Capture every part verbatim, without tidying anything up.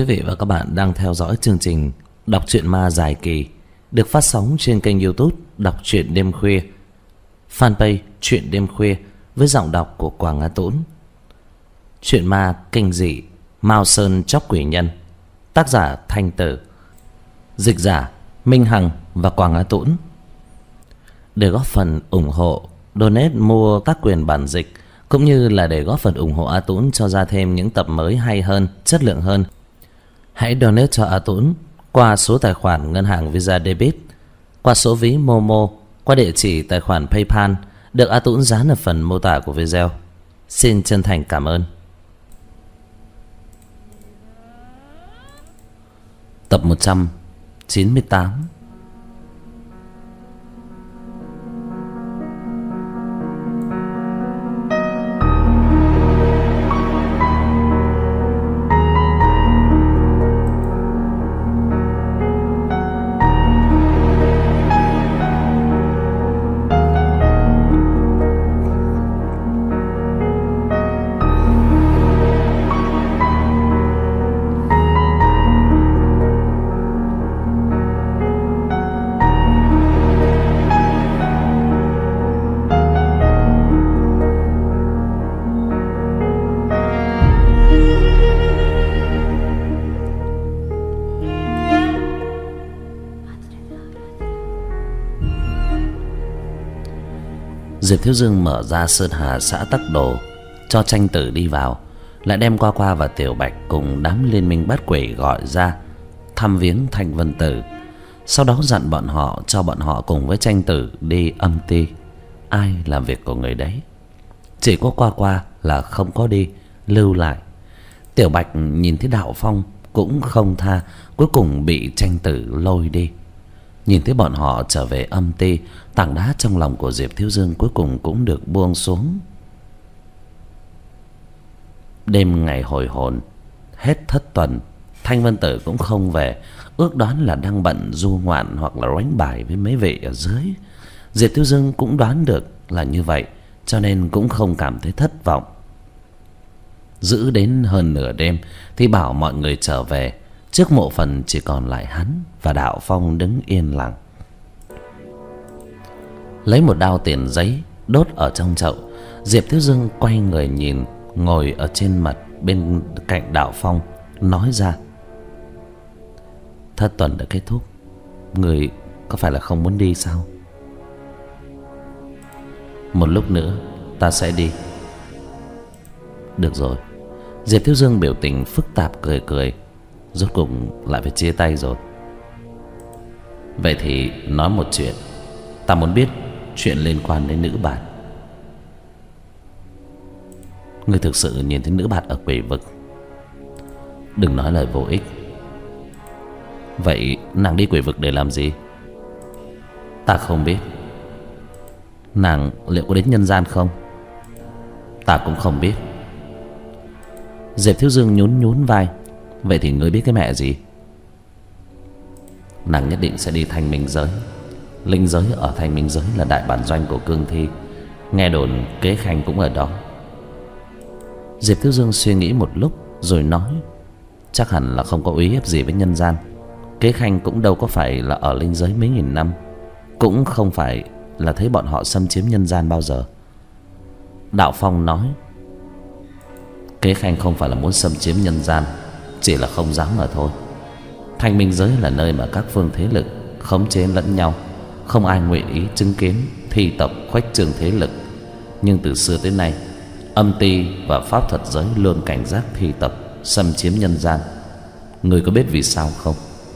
quý vị và các bạn đang theo dõi chương trình Đọc truyện ma dài kỳ được phát sóng trên kênh YouTube Đọc truyện đêm khuya, fanpage Truyện đêm khuya với giọng đọc của Quảng Á Tũng. Truyện ma kinh dị Mao Sơn Chóc Quỷ Nhân, tác giả Thanh Tử, dịch giả Minh Hằng và Quảng Á Tũng. Để góp phần ủng hộ, donate mua tác quyền bản dịch cũng như là để góp phần ủng hộ A Tũng cho ra thêm những tập mới hay hơn, chất lượng hơn, hãy donate cho A Tũng qua số tài khoản ngân hàng Visa Debit, qua số ví Momo, qua địa chỉ tài khoản PayPal được A Tũng dán ở phần mô tả của video. Xin chân thành cảm ơn. Tập một trăm chín mươi tám. Diệp Thiếu Dương mở ra Sơn Hà xã Tắc Đồ, cho Tranh Tử đi vào, lại đem Qua Qua và Tiểu Bạch cùng đám liên minh bắt quỷ gọi ra thăm viếng Thanh Vân Tử. Sau đó dặn bọn họ cho bọn họ cùng với Tranh Tử đi âm ty, ai làm việc của người đấy. Chỉ có Qua Qua là không có đi, lưu lại. Tiểu Bạch nhìn thấy Đạo Phong cũng không tha, cuối cùng bị Tranh Tử lôi đi. Nhìn thấy bọn họ trở về âm ty, tảng đá trong lòng của Diệp Thiếu Dương cuối cùng cũng được buông xuống. Đêm ngày hồi hồn, hết thất tuần, Thanh Vân Tử cũng không về, ước đoán là đang bận du ngoạn hoặc là đánh bài với mấy vị ở dưới. Diệp Thiếu Dương cũng đoán được là như vậy, cho nên cũng không cảm thấy thất vọng. Giữ đến hơn nửa đêm thì bảo mọi người trở về. Trước mộ phần chỉ còn lại hắn và Đạo Phong đứng yên lặng. Lấy một đao tiền giấy đốt ở trong chậu, Diệp Thiếu Dương quay người nhìn ngồi ở trên mặt bên cạnh Đạo Phong, nói ra: thất tuần đã kết thúc, người có phải là không muốn đi sao? Một lúc nữa ta sẽ đi. Được rồi. Diệp Thiếu Dương biểu tình phức tạp cười cười. Rốt cuộc lại phải chia tay rồi. Vậy thì nói một chuyện. Ta muốn biết chuyện liên quan đến nữ bạt. Ngươi thực sự nhìn thấy nữ bạt ở quỷ vực? Đừng nói lời vô ích. Vậy nàng đi quỷ vực để làm gì? Ta không biết. Nàng liệu có đến nhân gian không? Ta cũng không biết. Diệp Thiếu Dương nhún nhún vai. Vậy thì ngươi biết cái mẹ gì? Nàng nhất định sẽ đi Thanh Minh Giới. Linh giới ở Thanh Minh Giới là đại bản doanh của cương thi. Nghe đồn Kế Khanh cũng ở đó. Diệp Thiếu Dương suy nghĩ một lúc rồi nói: chắc hẳn là không có uy hiếp gì với nhân gian. Kế Khanh cũng đâu có phải là ở linh giới mấy nghìn năm, cũng không phải là thấy bọn họ xâm chiếm nhân gian bao giờ. Đạo Phong nói: Kế Khanh không phải là muốn xâm chiếm nhân gian, chỉ là không dám mà thôi. Thanh Minh Giới là nơi mà các phương thế lực khống chế lẫn nhau, không ai nguyện ý chứng kiến thi tộc khuếch trương thế lực. Nhưng từ xưa tới nay, âm ty và pháp thuật giới luôn cảnh giác thi tộc xâm chiếm nhân gian. Người có biết vì sao không?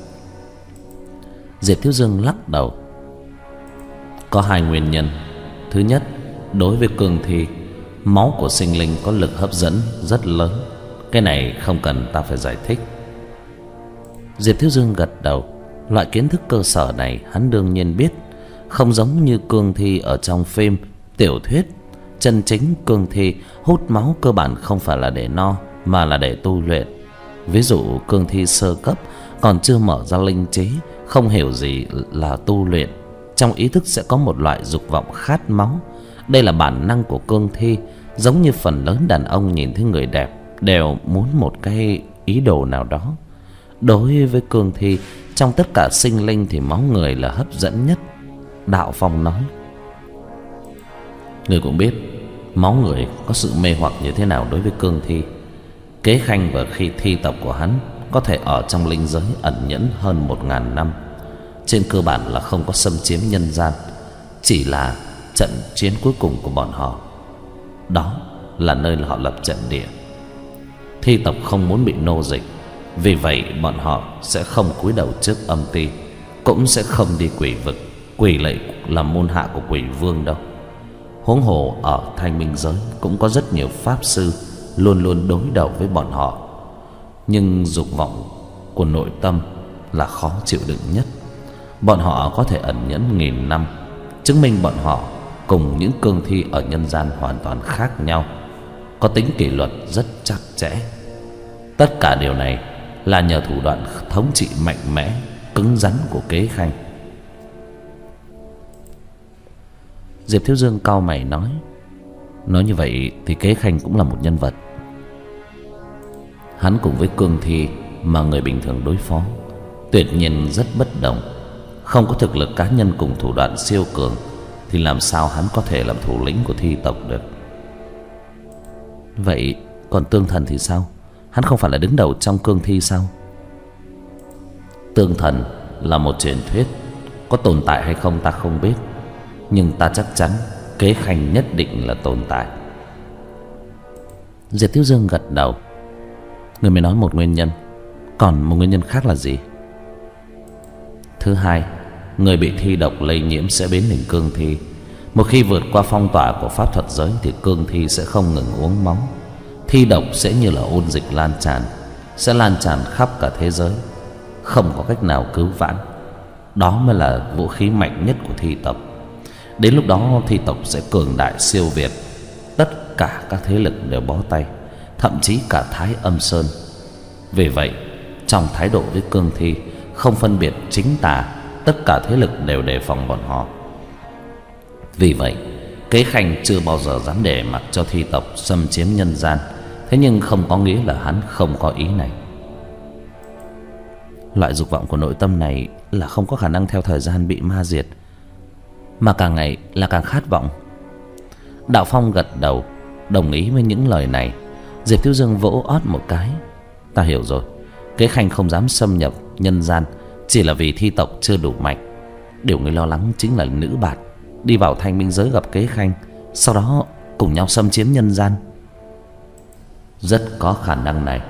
Diệp Thiếu Dương lắc đầu. Có hai nguyên nhân. Thứ nhất, đối với cương thi, máu của sinh linh có lực hấp dẫn rất lớn. Cái này không cần ta phải giải thích. Diệp Thiếu Dương gật đầu. Loại kiến thức cơ sở này hắn đương nhiên biết. Không giống như cương thi ở trong phim, tiểu thuyết. Chân chính cương thi hút máu cơ bản không phải là để no, mà là để tu luyện. Ví dụ cương thi sơ cấp còn chưa mở ra linh trí, không hiểu gì là tu luyện, trong ý thức sẽ có một loại dục vọng khát máu. Đây là bản năng của cương thi, giống như phần lớn đàn ông nhìn thấy người đẹp đều muốn một cái ý đồ nào đó. Đối với cương thi, trong tất cả sinh linh thì máu người là hấp dẫn nhất. Đạo Phong nói: Người cũng biết máu người có sự mê hoặc như thế nào đối với cương thi. Kế Khanh và khi thi tộc của hắn có thể ở trong linh giới ẩn nhẫn hơn một ngàn năm, trên cơ bản là không có xâm chiếm nhân gian. Chỉ là trận chiến cuối cùng của bọn họ, đó là nơi họ lập trận địa. Thi tộc không muốn bị nô dịch, vì vậy bọn họ sẽ không cúi đầu trước âm ti, cũng sẽ không đi quỷ vực. Quỷ lệ là môn hạ của quỷ vương đâu. Huống hồ ở Thanh Minh giới cũng có rất nhiều pháp sư luôn luôn đối đầu với bọn họ. Nhưng dục vọng của nội tâm là khó chịu đựng nhất. Bọn họ có thể ẩn nhẫn nghìn năm, chứng minh bọn họ cùng những cương thi ở nhân gian hoàn toàn khác nhau, có tính kỷ luật rất chặt chẽ. Tất cả điều này là nhờ thủ đoạn thống trị mạnh mẽ, cứng rắn của Kế Khanh. Diệp Thiếu Dương cau mày nói: Nói như vậy thì Kế Khanh cũng là một nhân vật. Hắn cùng với cương thi mà người bình thường đối phó tuyệt nhiên rất bất đồng. Không có thực lực cá nhân cùng thủ đoạn siêu cường thì làm sao hắn có thể làm thủ lĩnh của thi tộc được. Vậy còn Tương Thần thì sao? Hắn không phải là đứng đầu trong cương thi sao? Tương Thần là một truyền thuyết, có tồn tại hay không ta không biết, nhưng ta chắc chắn Kế Khanh nhất định là tồn tại. Diệp Thiếu Dương gật đầu. Người mới nói một nguyên nhân, còn một nguyên nhân khác là gì? Thứ hai, người bị thi độc lây nhiễm sẽ biến thành cương thi. Một khi vượt qua phong tỏa của pháp thuật giới thì cương thi sẽ không ngừng uống máu. Thi độc sẽ như là ôn dịch lan tràn, sẽ lan tràn khắp cả thế giới, không có cách nào cứu vãn. Đó mới là vũ khí mạnh nhất của thi tộc. Đến lúc đó thi tộc sẽ cường đại siêu việt. Tất cả các thế lực đều bó tay, thậm chí cả Thái Âm Sơn. Vì vậy trong thái độ với cương thi không phân biệt chính tà, tất cả thế lực đều đề phòng bọn họ. Vì vậy Kế Khanh chưa bao giờ dám để mặc cho thi tộc xâm chiếm nhân gian. Thế nhưng không có nghĩa là hắn không có ý này. Loại dục vọng của nội tâm này là không có khả năng theo thời gian bị ma diệt, mà càng ngày là càng khát vọng. Đạo Phong gật đầu đồng ý với những lời này. Diệp Thiếu Dương vỗ ót một cái: Ta hiểu rồi. Kế Khanh không dám xâm nhập nhân gian chỉ là vì thi tộc chưa đủ mạnh. Điều người lo lắng chính là nữ bạt đi vào Thanh Minh giới gặp Kế Khanh, sau đó cùng nhau xâm chiếm nhân gian. Rất có khả năng này.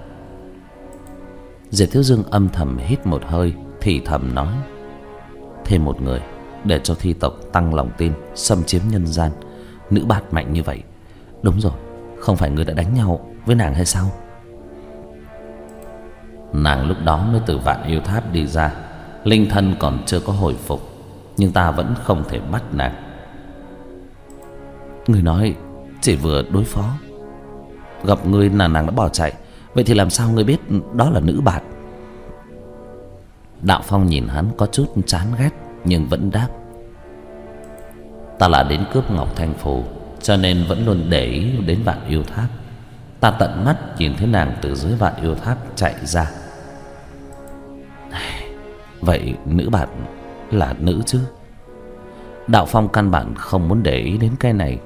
Diệp Thiếu Dương âm thầm hít một hơi, thì thầm nói: Thêm một người để cho thi tộc tăng lòng tin, xâm chiếm nhân gian. Nữ bạt mạnh như vậy. Đúng rồi, không phải người đã đánh nhau với nàng hay sao? Nàng lúc đó mới từ Vạn Yêu Tháp đi ra, linh thân còn chưa có hồi phục, nhưng ta vẫn không thể bắt nàng. Người nói chỉ vừa đối phó, gặp người là nàng đã bỏ chạy. Vậy thì làm sao người biết đó là nữ bạt? Đạo Phong nhìn hắn có chút chán ghét, nhưng vẫn đáp: Ta là đến cướp Ngọc Thanh Phù, cho nên vẫn luôn để ý đến Vạn Yêu Tháp. Ta tận mắt nhìn thấy nàng từ dưới Vạn Yêu Tháp chạy ra. Vậy nữ bạt là nữ chứ? Đạo Phong căn bản không muốn để ý đến cái này.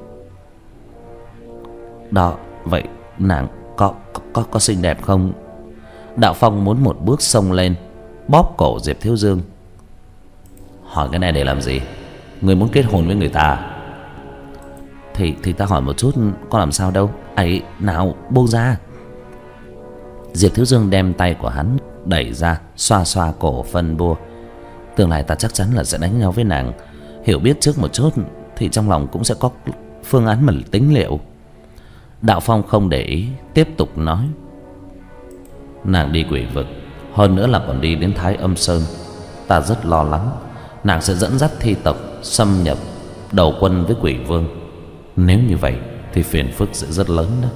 Đó, vậy nàng có, có, có, có xinh đẹp không? Đạo Phong muốn một bước xông lên, bóp cổ Diệp Thiếu Dương. Hỏi cái này để làm gì? Người muốn kết hôn với người ta? Thì, thì ta hỏi một chút, có làm sao đâu. Ấy, nào, buông ra. Diệp Thiếu Dương đem tay của hắn đẩy ra, xoa xoa cổ phân bua. Tương lai ta chắc chắn là sẽ đánh nhau với nàng. Hiểu biết trước một chút thì trong lòng cũng sẽ có phương án mà tính liệu. Đạo Phong không để ý, tiếp tục nói: Nàng đi quỷ vực, hơn nữa là còn đi đến Thái Âm Sơn. Ta rất lo lắng nàng sẽ dẫn dắt thi tộc xâm nhập, đầu quân với quỷ vương. Nếu như vậy thì phiền phức sẽ rất lớn đó.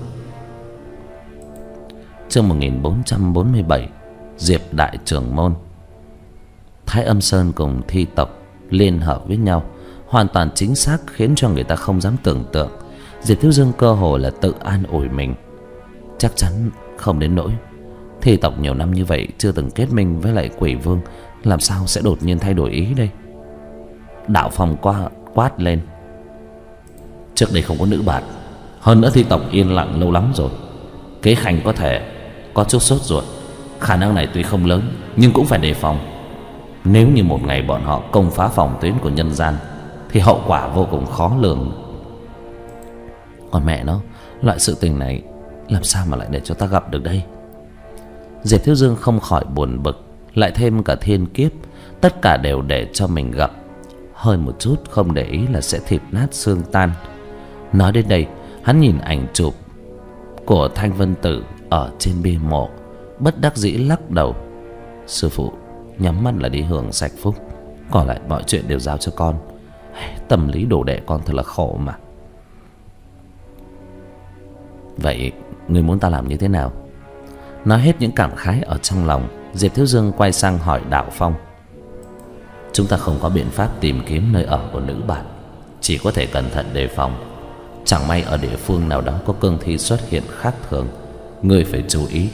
Chương một nghìn bốn trăm bốn mươi bảy, Diệp Đại Trưởng Môn. Thái Âm Sơn cùng thi tộc liên hợp với nhau hoàn toàn chính xác, khiến cho người ta không dám tưởng tượng. Diệp Thiếu Dương cơ hồ là tự an ủi mình: Chắc chắn không đến nỗi Thi tộc nhiều năm như vậy chưa từng kết minh với lại quỷ vương, làm sao sẽ đột nhiên thay đổi ý đây? Đạo Phong qua quát lên. Trước đây không có nữ bạt, hơn nữa thi tộc yên lặng lâu lắm rồi. Kế Khanh có thể có chút sốt ruột. Khả năng này tuy không lớn nhưng cũng phải đề phòng. Nếu như một ngày bọn họ công phá phòng tuyến của nhân gian thì hậu quả vô cùng khó lường. Còn mẹ nó, loại sự tình này làm sao mà lại để cho ta gặp được đây? Diệp Thiếu Dương không khỏi buồn bực. Lại thêm cả thiên kiếp, tất cả đều để cho mình gặp. Hơi một chút không để ý là sẽ thịt nát xương tan. Nói đến đây, hắn nhìn ảnh chụp của Thanh Vân Tử ở trên bia mộ, bất đắc dĩ lắc đầu. Sư phụ, nhắm mắt là đi hưởng sạch phúc, còn lại mọi chuyện đều giao cho con. Tâm lý đồ đệ con thật là khổ mà. Vậy ngươi muốn ta làm như thế nào? Nói hết những cảm khái ở trong lòng, Diệp Thiếu Dương quay sang hỏi Đạo Phong. Chúng ta không có biện pháp tìm kiếm nơi ở của nữ bản, chỉ có thể cẩn thận đề phòng. Chẳng may ở địa phương nào đó có cương thi xuất hiện khác thường, ngươi phải chú ý.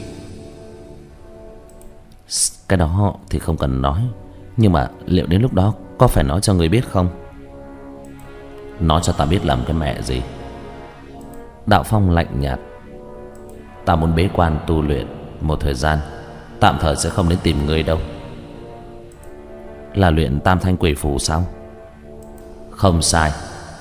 Cái đó thì không cần nói, nhưng mà liệu đến lúc đó có phải nói cho ngươi biết không? Nói cho ta biết làm cái mẹ gì? Đạo Phong lạnh nhạt. Ta muốn bế quan tu luyện một thời gian, tạm thời sẽ không đến tìm ngươi đâu. Là luyện Tam Thanh Quỷ Phù sao? Không sai.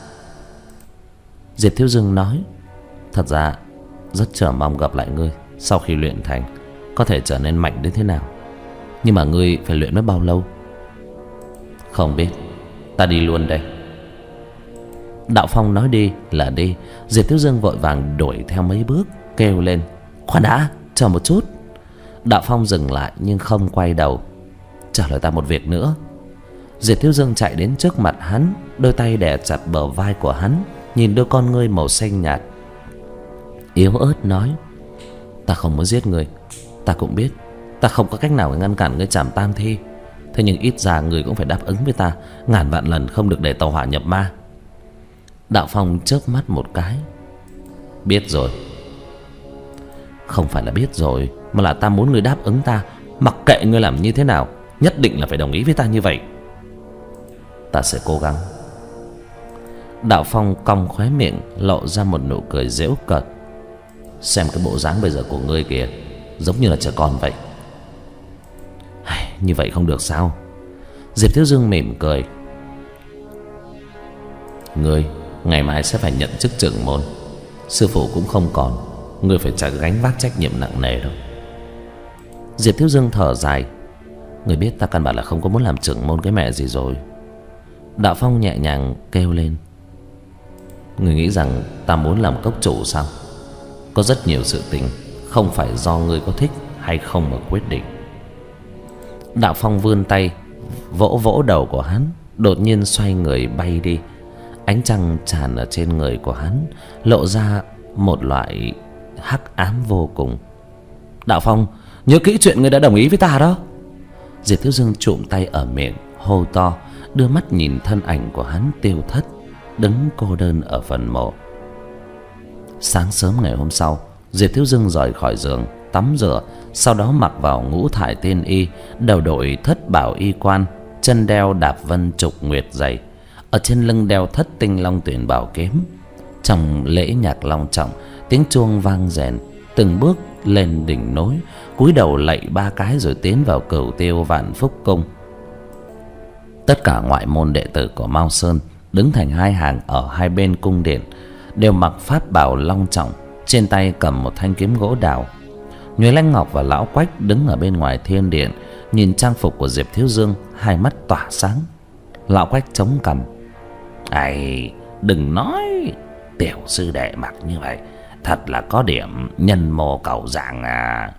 Diệp Thiếu Dương nói. Thật ra rất chờ mong gặp lại ngươi. Sau khi luyện thành có thể trở nên mạnh đến thế nào. Nhưng mà ngươi phải luyện mất bao lâu? Không biết. Ta đi luôn đây. Đạo Phong nói đi là đi. Diệp Thiếu Dương vội vàng đuổi theo mấy bước, kêu lên. Khoan đã, chờ một chút. Đạo Phong dừng lại nhưng không quay đầu. Trả lời ta một việc nữa. Diệp Thiếu Dương chạy đến trước mặt hắn, đôi tay đè chặt bờ vai của hắn, nhìn đôi con ngươi màu xanh nhạt, yếu ớt nói. Ta không muốn giết ngươi. Ta cũng biết ta không có cách nào ngăn cản ngươi chảm tam thi. Thế nhưng ít ra ngươi cũng phải đáp ứng với ta, ngàn vạn lần không được để tàu hỏa nhập ma. Đạo Phong chớp mắt một cái. Biết rồi. Không phải là biết rồi, mà là ta muốn ngươi đáp ứng ta. Mặc kệ ngươi làm như thế nào, nhất định là phải đồng ý với ta như vậy. Ta sẽ cố gắng. Đạo Phong cong khóe miệng, lộ ra một nụ cười giễu cợt. Xem cái bộ dáng bây giờ của ngươi kìa, giống như là trẻ con vậy. Như vậy không được sao? Diệp Thiếu Dương mỉm cười. Ngươi ngày mai sẽ phải nhận chức trưởng môn. Sư phụ cũng không còn, ngươi phải trả gánh vác trách nhiệm nặng nề đâu. Diệp Thiếu Dương thở dài. Ngươi biết ta căn bản là không có muốn làm trưởng môn cái mẹ gì rồi. Đạo Phong nhẹ nhàng kêu lên. Ngươi nghĩ rằng ta muốn làm cốc chủ sao? Có rất nhiều sự tình không phải do ngươi có thích hay không mà quyết định. Đạo Phong vươn tay vỗ vỗ đầu của hắn, đột nhiên xoay người bay đi. Ánh trăng tràn ở trên người của hắn, lộ ra một loại hắc ám vô cùng. Đạo Phong, nhớ kỹ chuyện ngươi đã đồng ý với ta đó. Diệp Thiếu Dương trụm tay ở miệng, hô to, đưa mắt nhìn thân ảnh của hắn tiêu thất, đứng cô đơn ở phần mộ. Sáng sớm ngày hôm sau, Diệp Thiếu Dương rời khỏi giường, tắm rửa, sau đó mặc vào ngũ thải tiên y, đầu đội thất bảo y quan, chân đeo đạp vân trục nguyệt dày, ở trên lưng đeo thất tinh long tuyển bảo kiếm. Trong lễ nhạc long trọng, tiếng chuông vang rền, từng bước lên đỉnh núi, cúi đầu lạy ba cái rồi tiến vào Cửu Tiêu Vạn Phúc Cung. Tất cả ngoại môn đệ tử của Mao Sơn đứng thành hai hàng ở hai bên cung điện, đều mặc pháp bào long trọng, trên tay cầm một thanh kiếm gỗ đào. Nhuế Lanh Ngọc và Lão Quách đứng ở bên ngoài thiên điện, nhìn trang phục của Diệp Thiếu Dương, hai mắt tỏa sáng. Lão Quách chống cằm. Ai, đừng nói, tiểu sư đệ mặc như vậy thật là có điểm nhân mô cầu dạng à.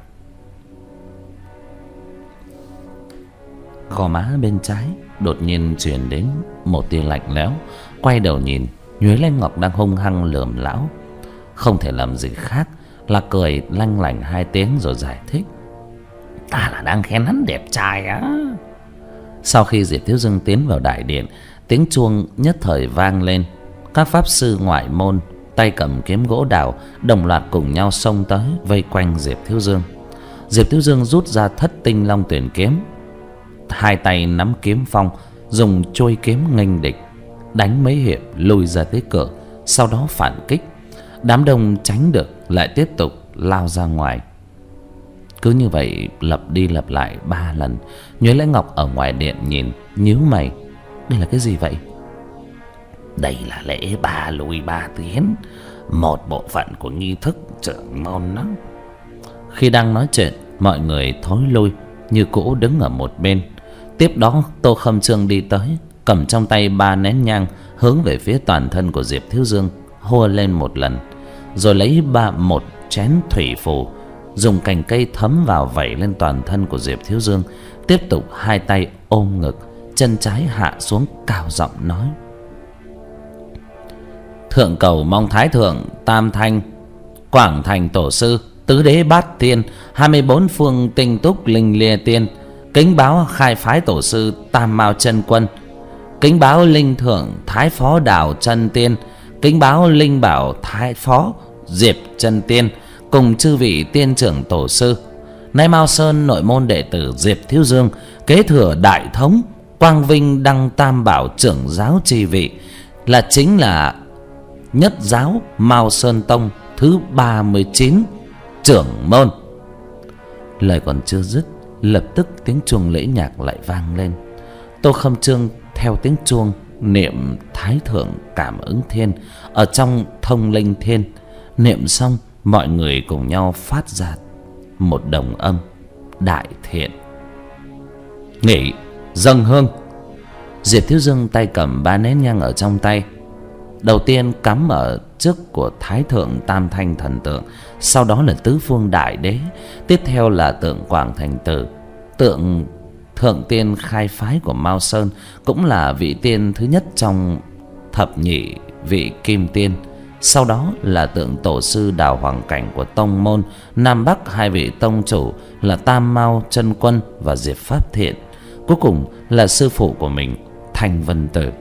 Gò má bên trái đột nhiên truyền đến một tia lạnh lẽo. Quay đầu nhìn, Nhuế Lanh Ngọc đang hung hăng lườm lão, không thể làm gì khác là cười lanh lảnh hai tiếng rồi giải thích. Ta là đang khen hắn đẹp trai á. Sau khi Diệp Thiếu Dương tiến vào đại điện, tiếng chuông nhất thời vang lên. Các pháp sư ngoại môn tay cầm kiếm gỗ đào đồng loạt cùng nhau xông tới vây quanh Diệp Thiếu Dương. Diệp Thiếu Dương rút ra thất tinh long tuyển kiếm, hai tay nắm kiếm phong, dùng trôi kiếm nghênh địch, đánh mấy hiệp lùi ra tới cửa, sau đó phản kích. Đám đông tránh được lại tiếp tục lao ra ngoài. Cứ như vậy lặp đi lặp lại ba lần. Nhuế Lễ Ngọc ở ngoài điện nhìn, nhíu mày. Đây là cái gì vậy? Đây là lễ ba lùi ba tiến, một bộ phận của nghi thức trưởng môn đó. Khi đang nói chuyện, mọi người thối lui, Như Cũ đứng ở một bên. Tiếp đó Tô Khâm Trương đi tới, cầm trong tay ba nén nhang, hướng về phía toàn thân của Diệp Thiếu Dương, hô lên một lần, rồi lấy ba một chén thủy phù, dùng cành cây thấm vào vẩy lên toàn thân của Diệp Thiếu Dương. Tiếp tục hai tay ôm ngực, chân trái hạ xuống, cao giọng nói: Thượng cầu mong Thái Thượng, Tam Thanh, Quảng Thành Tổ Sư, Tứ Đế Bát Tiên, hai mươi bốn phương tinh túc linh lia tiên, kính báo khai phái Tổ Sư Tam Mao Chân Quân, kính báo linh thượng Thái Phó Đảo Chân Tiên, kính báo linh bảo Thái Phó Diệp Chân Tiên, cùng chư vị tiên trưởng tổ sư. Nay Mao Sơn nội môn đệ tử Diệp Thiếu Dương kế thừa đại thống, quang vinh đăng tam bảo trưởng giáo chi vị, là chính là nhất giáo Mao Sơn Tông thứ ba mươi chín trưởng môn. Lời còn chưa dứt, lập tức tiếng chuông lễ nhạc lại vang lên. Tô Khâm Trương theo tiếng chuông niệm Thái Thượng Cảm Ứng Thiên ở trong Thông Linh Thiên. Niệm xong, mọi người cùng nhau phát ra một đồng âm: đại thiện. Nghỉ, dâng hương. Diệp Thiếu Dương tay cầm ba nén nhang ở trong tay, đầu tiên cắm ở trước của Thái Thượng Tam Thanh thần tượng, sau đó là tứ phương đại đế, tiếp theo là tượng Quảng Thành Tử, tượng thượng tiên khai phái của Mao Sơn, cũng là vị tiên thứ nhất trong thập nhị vị kim tiên. Sau đó là tượng tổ sư Đào Hoàng Cảnh của tông môn Nam Bắc, hai vị tông chủ là Tam Mao Chân Quân và Diệp Pháp Thiện. Cuối cùng là sư phụ của mình, Thanh Vân Tử.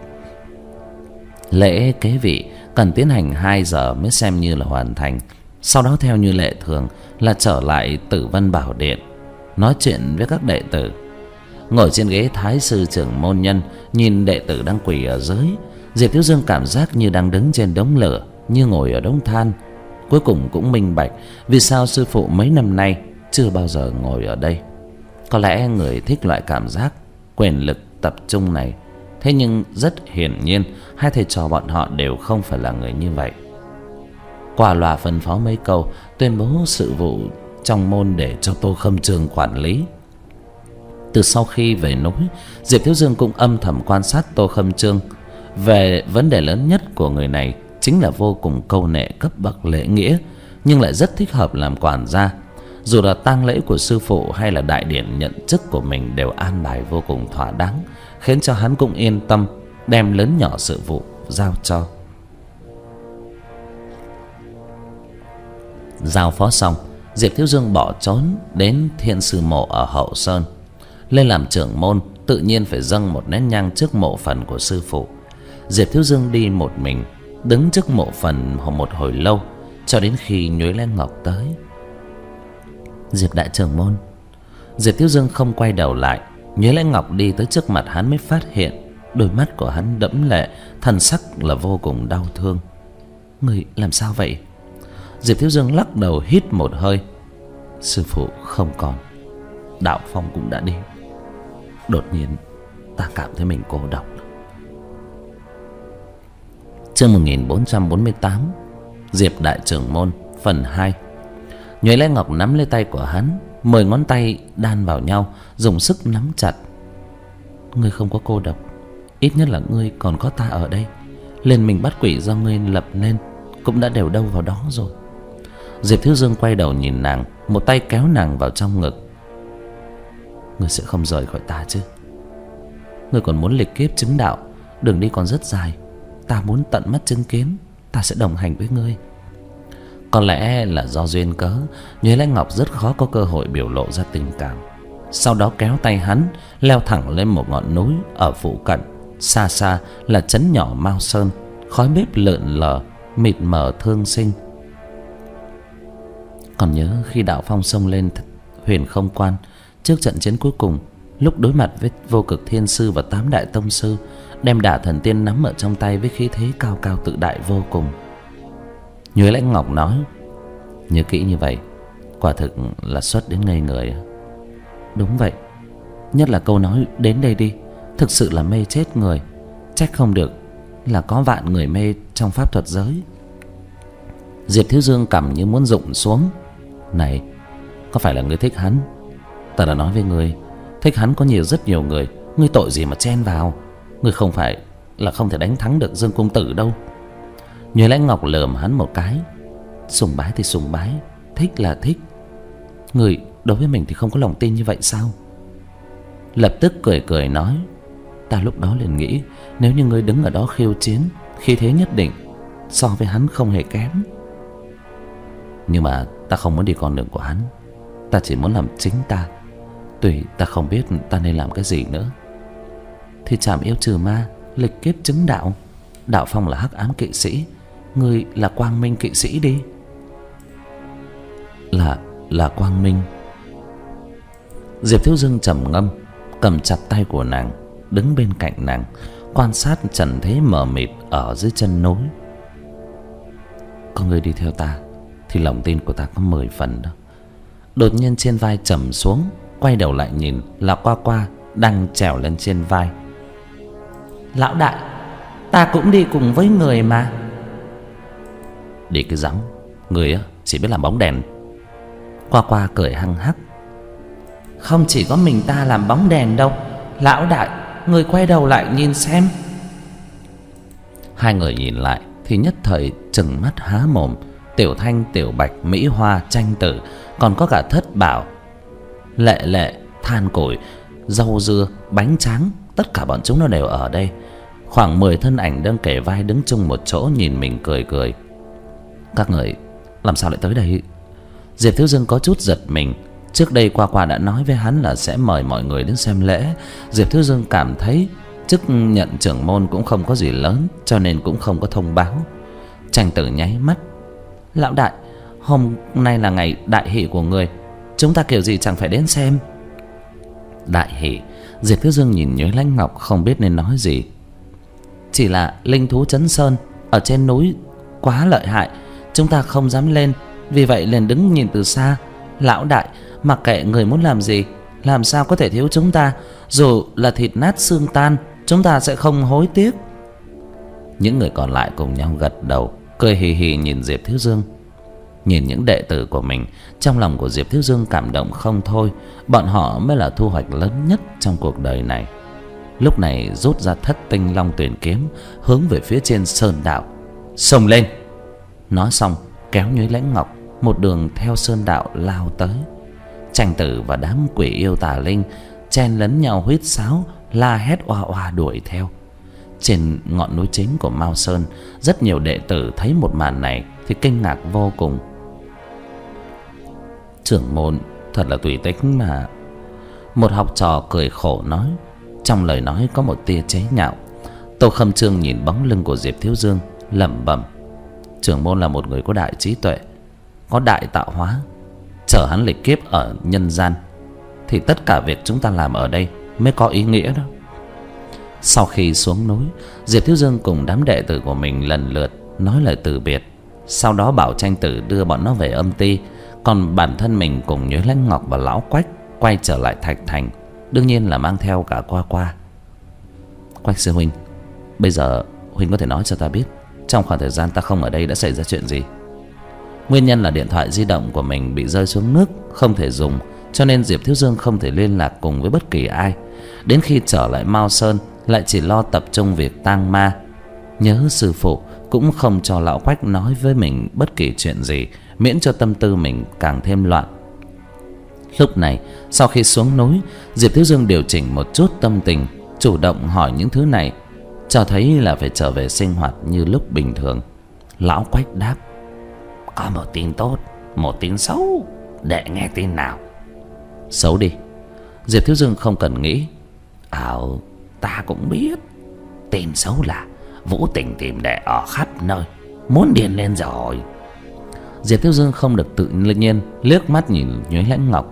Lễ kế vị cần tiến hành hai giờ mới xem như là hoàn thành. Sau đó theo như lệ thường là trở lại Tử Vân Bảo Điện, nói chuyện với các đệ tử. Ngồi trên ghế thái sư trưởng môn nhân, nhìn đệ tử đang quỳ ở dưới, Diệp Thiếu Dương cảm giác như đang đứng trên đống lửa, như ngồi ở đống than. Cuối cùng cũng minh bạch vì sao sư phụ mấy năm nay chưa bao giờ ngồi ở đây. Có lẽ người thích loại cảm giác quyền lực tập trung này. Thế nhưng rất hiển nhiên hai thầy trò bọn họ đều không phải là người như vậy. Qua loa phân phó mấy câu, tuyên bố sự vụ trong môn để cho Tô Khâm Trương quản lý. Từ sau khi về núi, Diệp Thiếu Dương cũng âm thầm quan sát Tô Khâm Trương. Về vấn đề lớn nhất của người này chính là vô cùng câu nệ cấp bậc lễ nghĩa, nhưng lại rất thích hợp làm quản gia. Dù là tang lễ của sư phụ hay là đại điện nhận chức của mình đều an bài vô cùng thỏa đáng, khiến cho hắn cũng yên tâm đem lớn nhỏ sự vụ giao cho. Giao phó xong, Diệp Thiếu Dương bỏ trốn đến Thiên Sư Mộ ở Hậu Sơn. Lên làm trưởng môn tự nhiên phải dâng một nén nhang trước mộ phần của sư phụ. Diệp Thiếu Dương đi một mình, đứng trước mộ phần một hồi lâu, cho đến khi Nhuế Lễ Ngọc tới. Diệp đại trưởng môn. Diệp Thiếu Dương không quay đầu lại. Nhuế Lễ Ngọc đi tới trước mặt hắn mới phát hiện đôi mắt của hắn đẫm lệ, thần sắc là vô cùng đau thương. Người làm sao vậy? Diệp Thiếu Dương lắc đầu hít một hơi. Sư phụ không còn, đạo phong cũng đã đi. Đột nhiên ta cảm thấy mình cô độc. Chương một nghìn bốn trăm bốn mươi tám, Diệp đại trưởng môn phần hai. Nhuế Lễ Ngọc nắm lấy tay của hắn, mười ngón tay đan vào nhau, dùng sức nắm chặt. Ngươi không có cô độc, ít nhất là ngươi còn có ta ở đây. Liên minh bắt quỷ do ngươi lập nên cũng đã đều đâu vào đó rồi. Diệp Thiếu Dương quay đầu nhìn nàng, một tay kéo nàng vào trong ngực. Ngươi sẽ không rời khỏi ta chứ? Ngươi còn muốn lịch kiếp chứng đạo, đường đi còn rất dài. Ta muốn tận mắt chứng kiến, ta sẽ đồng hành với ngươi. Có lẽ là do duyên cớ, Nhuế Lễ Ngọc rất khó có cơ hội biểu lộ ra tình cảm. Sau đó kéo tay hắn leo thẳng lên một ngọn núi ở phụ cận. Xa xa là trấn nhỏ Mao Sơn, khói bếp lượn lờ, mịt mờ thương sinh. Còn nhớ khi đạo phong xông lên Huyền không quan, trước trận chiến cuối cùng, lúc đối mặt với Vô Cực Thiên Sư và tám đại tông sư, đem Đả Thần Tiên nắm ở trong tay với khí thế cao cao tự đại vô cùng. Nhuế Lãnh Ngọc nói: nhớ kỹ như vậy, quả thực là xuất đến ngây người. Đúng vậy, nhất là câu nói đến đây đi, thực sự là mê chết người. Trách không được là có vạn người mê trong pháp thuật giới. Diệp Thiếu Dương cằm như muốn rụng xuống. Này, có phải là ngươi thích hắn? Ta đã nói với ngươi, thích hắn có nhiều, rất nhiều người. Ngươi tội gì mà chen vào? Ngươi không phải là không thể đánh thắng được Dương Công Tử đâu. Nhuế Lãnh Ngọc lườm hắn một cái. Sùng bái thì sùng bái, thích là thích. Ngươi đối với mình thì không có lòng tin như vậy sao? Lập tức cười cười nói: ta lúc đó liền nghĩ, nếu như ngươi đứng ở đó khiêu chiến, khí thế nhất định so với hắn không hề kém. Nhưng mà ta không muốn đi con đường của hắn. Ta chỉ muốn làm chính ta. Tuy ta không biết ta nên làm cái gì nữa. Thì trảm yêu trừ ma, lịch kiếp chứng đạo. Đạo Phong là hắc ám kỵ sĩ, ngươi là quang minh kỵ sĩ đi. Là, là quang minh. Diệp Thiếu Dương trầm ngâm, cầm chặt tay của nàng, đứng bên cạnh nàng, quan sát trần thế mờ mịt ở dưới chân núi. Có người đi theo ta thì lòng tin của ta có mười phần đó. Đột nhiên trên vai trầm xuống, quay đầu lại nhìn là Qua Qua đang trèo lên trên vai. Lão đại, ta cũng đi cùng với người mà. Đi cái rắm, người á chỉ biết làm bóng đèn. Qua Qua cười hăng hắc. Không chỉ có mình ta làm bóng đèn đâu, lão đại, người quay đầu lại nhìn xem. Hai người nhìn lại thì nhất thời trừng mắt há mồm. Tiểu Thanh, Tiểu Bạch, Mỹ Hoa, Tranh Tử, còn có cả Thất Bảo, Lệ Lệ, Than Củi, Rau Dưa, Bánh Tráng, tất cả bọn chúng nó đều ở đây. Khoảng mười thân ảnh đang kề vai đứng chung một chỗ nhìn mình cười cười. Các người làm sao lại tới đây? Diệp Thiếu Dương có chút giật mình. Trước đây Qua Qua đã nói với hắn là sẽ mời mọi người đến xem lễ. Diệp Thiếu Dương cảm thấy chức nhận trưởng môn cũng không có gì lớn, cho nên cũng không có thông báo. Tranh Tử nháy mắt. Lão đại, hôm nay là ngày đại hỷ của người, chúng ta kiểu gì chẳng phải đến xem. Đại hỷ? Diệp Thiếu Dương nhìn Nhuế Lãnh Ngọc không biết nên nói gì. Chỉ là linh thú Trấn Sơn ở trên núi quá lợi hại, chúng ta không dám lên, vì vậy liền đứng nhìn từ xa. Lão đại, mặc kệ người muốn làm gì, làm sao có thể thiếu chúng ta. Dù là thịt nát xương tan, chúng ta sẽ không hối tiếc. Những người còn lại cùng nhau gật đầu, cười hì hì nhìn Diệp Thiếu Dương. Nhìn những đệ tử của mình, trong lòng của Diệp Thiếu Dương cảm động không thôi. Bọn họ mới là thu hoạch lớn nhất trong cuộc đời này. Lúc này rút ra Thất Tinh Long Tuyển kiếm, hướng về phía trên sơn đạo. Xông lên! Nói xong kéo Nhuế Lãnh Ngọc một đường theo sơn đạo lao tới. Tranh Tử và đám quỷ yêu tà linh chen lấn nhau huýt sáo, la hét oa oa đuổi theo. Trên ngọn núi chính của Mao Sơn, rất nhiều đệ tử thấy một màn này thì kinh ngạc vô cùng. Trưởng môn thật là tùy tính mà. Một học trò cười khổ nói, trong lời nói có một tia chế nhạo. Tô Khâm Trương nhìn bóng lưng của Diệp Thiếu Dương, lẩm bẩm: trưởng môn là một người có đại trí tuệ, có đại tạo hóa. Chở hắn lịch kiếp ở nhân gian thì tất cả việc chúng ta làm ở đây mới có ý nghĩa đó. Sau khi xuống núi, Diệp Thiếu Dương cùng đám đệ tử của mình lần lượt nói lời từ biệt. Sau đó bảo Tranh Tử đưa bọn nó về âm ty. Còn bản thân mình cùng Nhuế Lãnh Ngọc và Lão Quách quay trở lại Thạch Thành, đương nhiên là mang theo cả Qua Qua. Quách sư huynh, bây giờ huynh có thể nói cho ta biết trong khoảng thời gian ta không ở đây đã xảy ra chuyện gì? Nguyên nhân là điện thoại di động của mình bị rơi xuống nước, không thể dùng, cho nên Diệp Thiếu Dương không thể liên lạc cùng với bất kỳ ai. Đến khi trở lại Mao Sơn lại chỉ lo tập trung việc tang ma. Nhớ sư phụ cũng không cho Lão Quách nói với mình bất kỳ chuyện gì, miễn cho tâm tư mình càng thêm loạn. Lúc này sau khi xuống núi, Diệp Thiếu Dương điều chỉnh một chút tâm tình, chủ động hỏi những thứ này, cho thấy là phải trở về sinh hoạt như lúc bình thường. Lão Quách đáp: có một tin tốt, một tin xấu, để nghe tin nào. Xấu đi. Diệp Thiếu Dương không cần nghĩ. Ờ, ta cũng biết. Tin xấu là Vũ Tình tìm đệ ở khắp nơi, muốn điên lên rồi. Diệp Thiếu Dương không được tự nhiên liếc mắt nhìn Nhuế Lãnh Ngọc,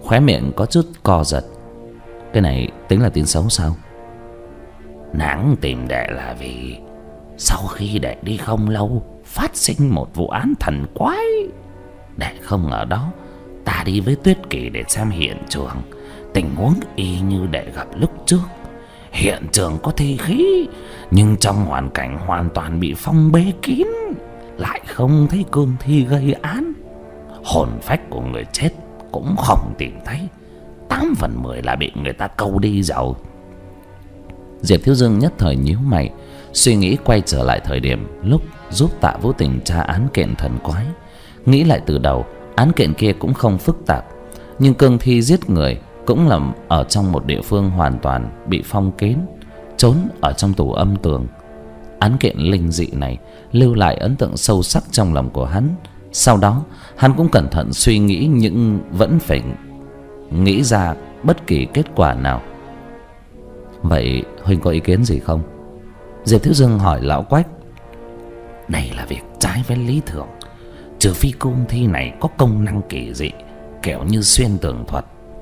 khóe miệng có chút co giật. Cái này tính là tin xấu sao? Nàng tìm đệ là vì sau khi đệ đi không lâu phát sinh một vụ án thần quái. Đệ không ở đó, ta đi với Tuyết Kỳ để xem hiện trường. Tình huống y như đệ gặp lúc trước. Hiện trường có thi khí, nhưng trong hoàn cảnh hoàn toàn bị phong bế kín, lại không thấy cương thi gây án. Hồn phách của người chết cũng không tìm thấy. Tám phần mười là bị người ta câu đi rồi. Diệp Thiếu Dương nhất thời nhíu mày, suy nghĩ quay trở lại thời điểm lúc giúp Tạ Vũ Tình tra án kiện thần quái. Nghĩ lại từ đầu, án kiện kia cũng không phức tạp, nhưng cương thi giết người cũng là ở trong một địa phương hoàn toàn bị phong kín, trốn ở trong tủ âm tường. Án kiện linh dị này lưu lại ấn tượng sâu sắc trong lòng của hắn. Sau đó hắn cũng cẩn thận suy nghĩ, nhưng vẫn phải nghĩ ra bất kỳ kết quả nào. Vậy huynh có ý kiến gì không? Diệp Thiếu Dương hỏi lão Quách. Đây là việc trái với lý thường, trừ phi cương thi này có công năng kỳ dị, kiểu như xuyên tường thuật.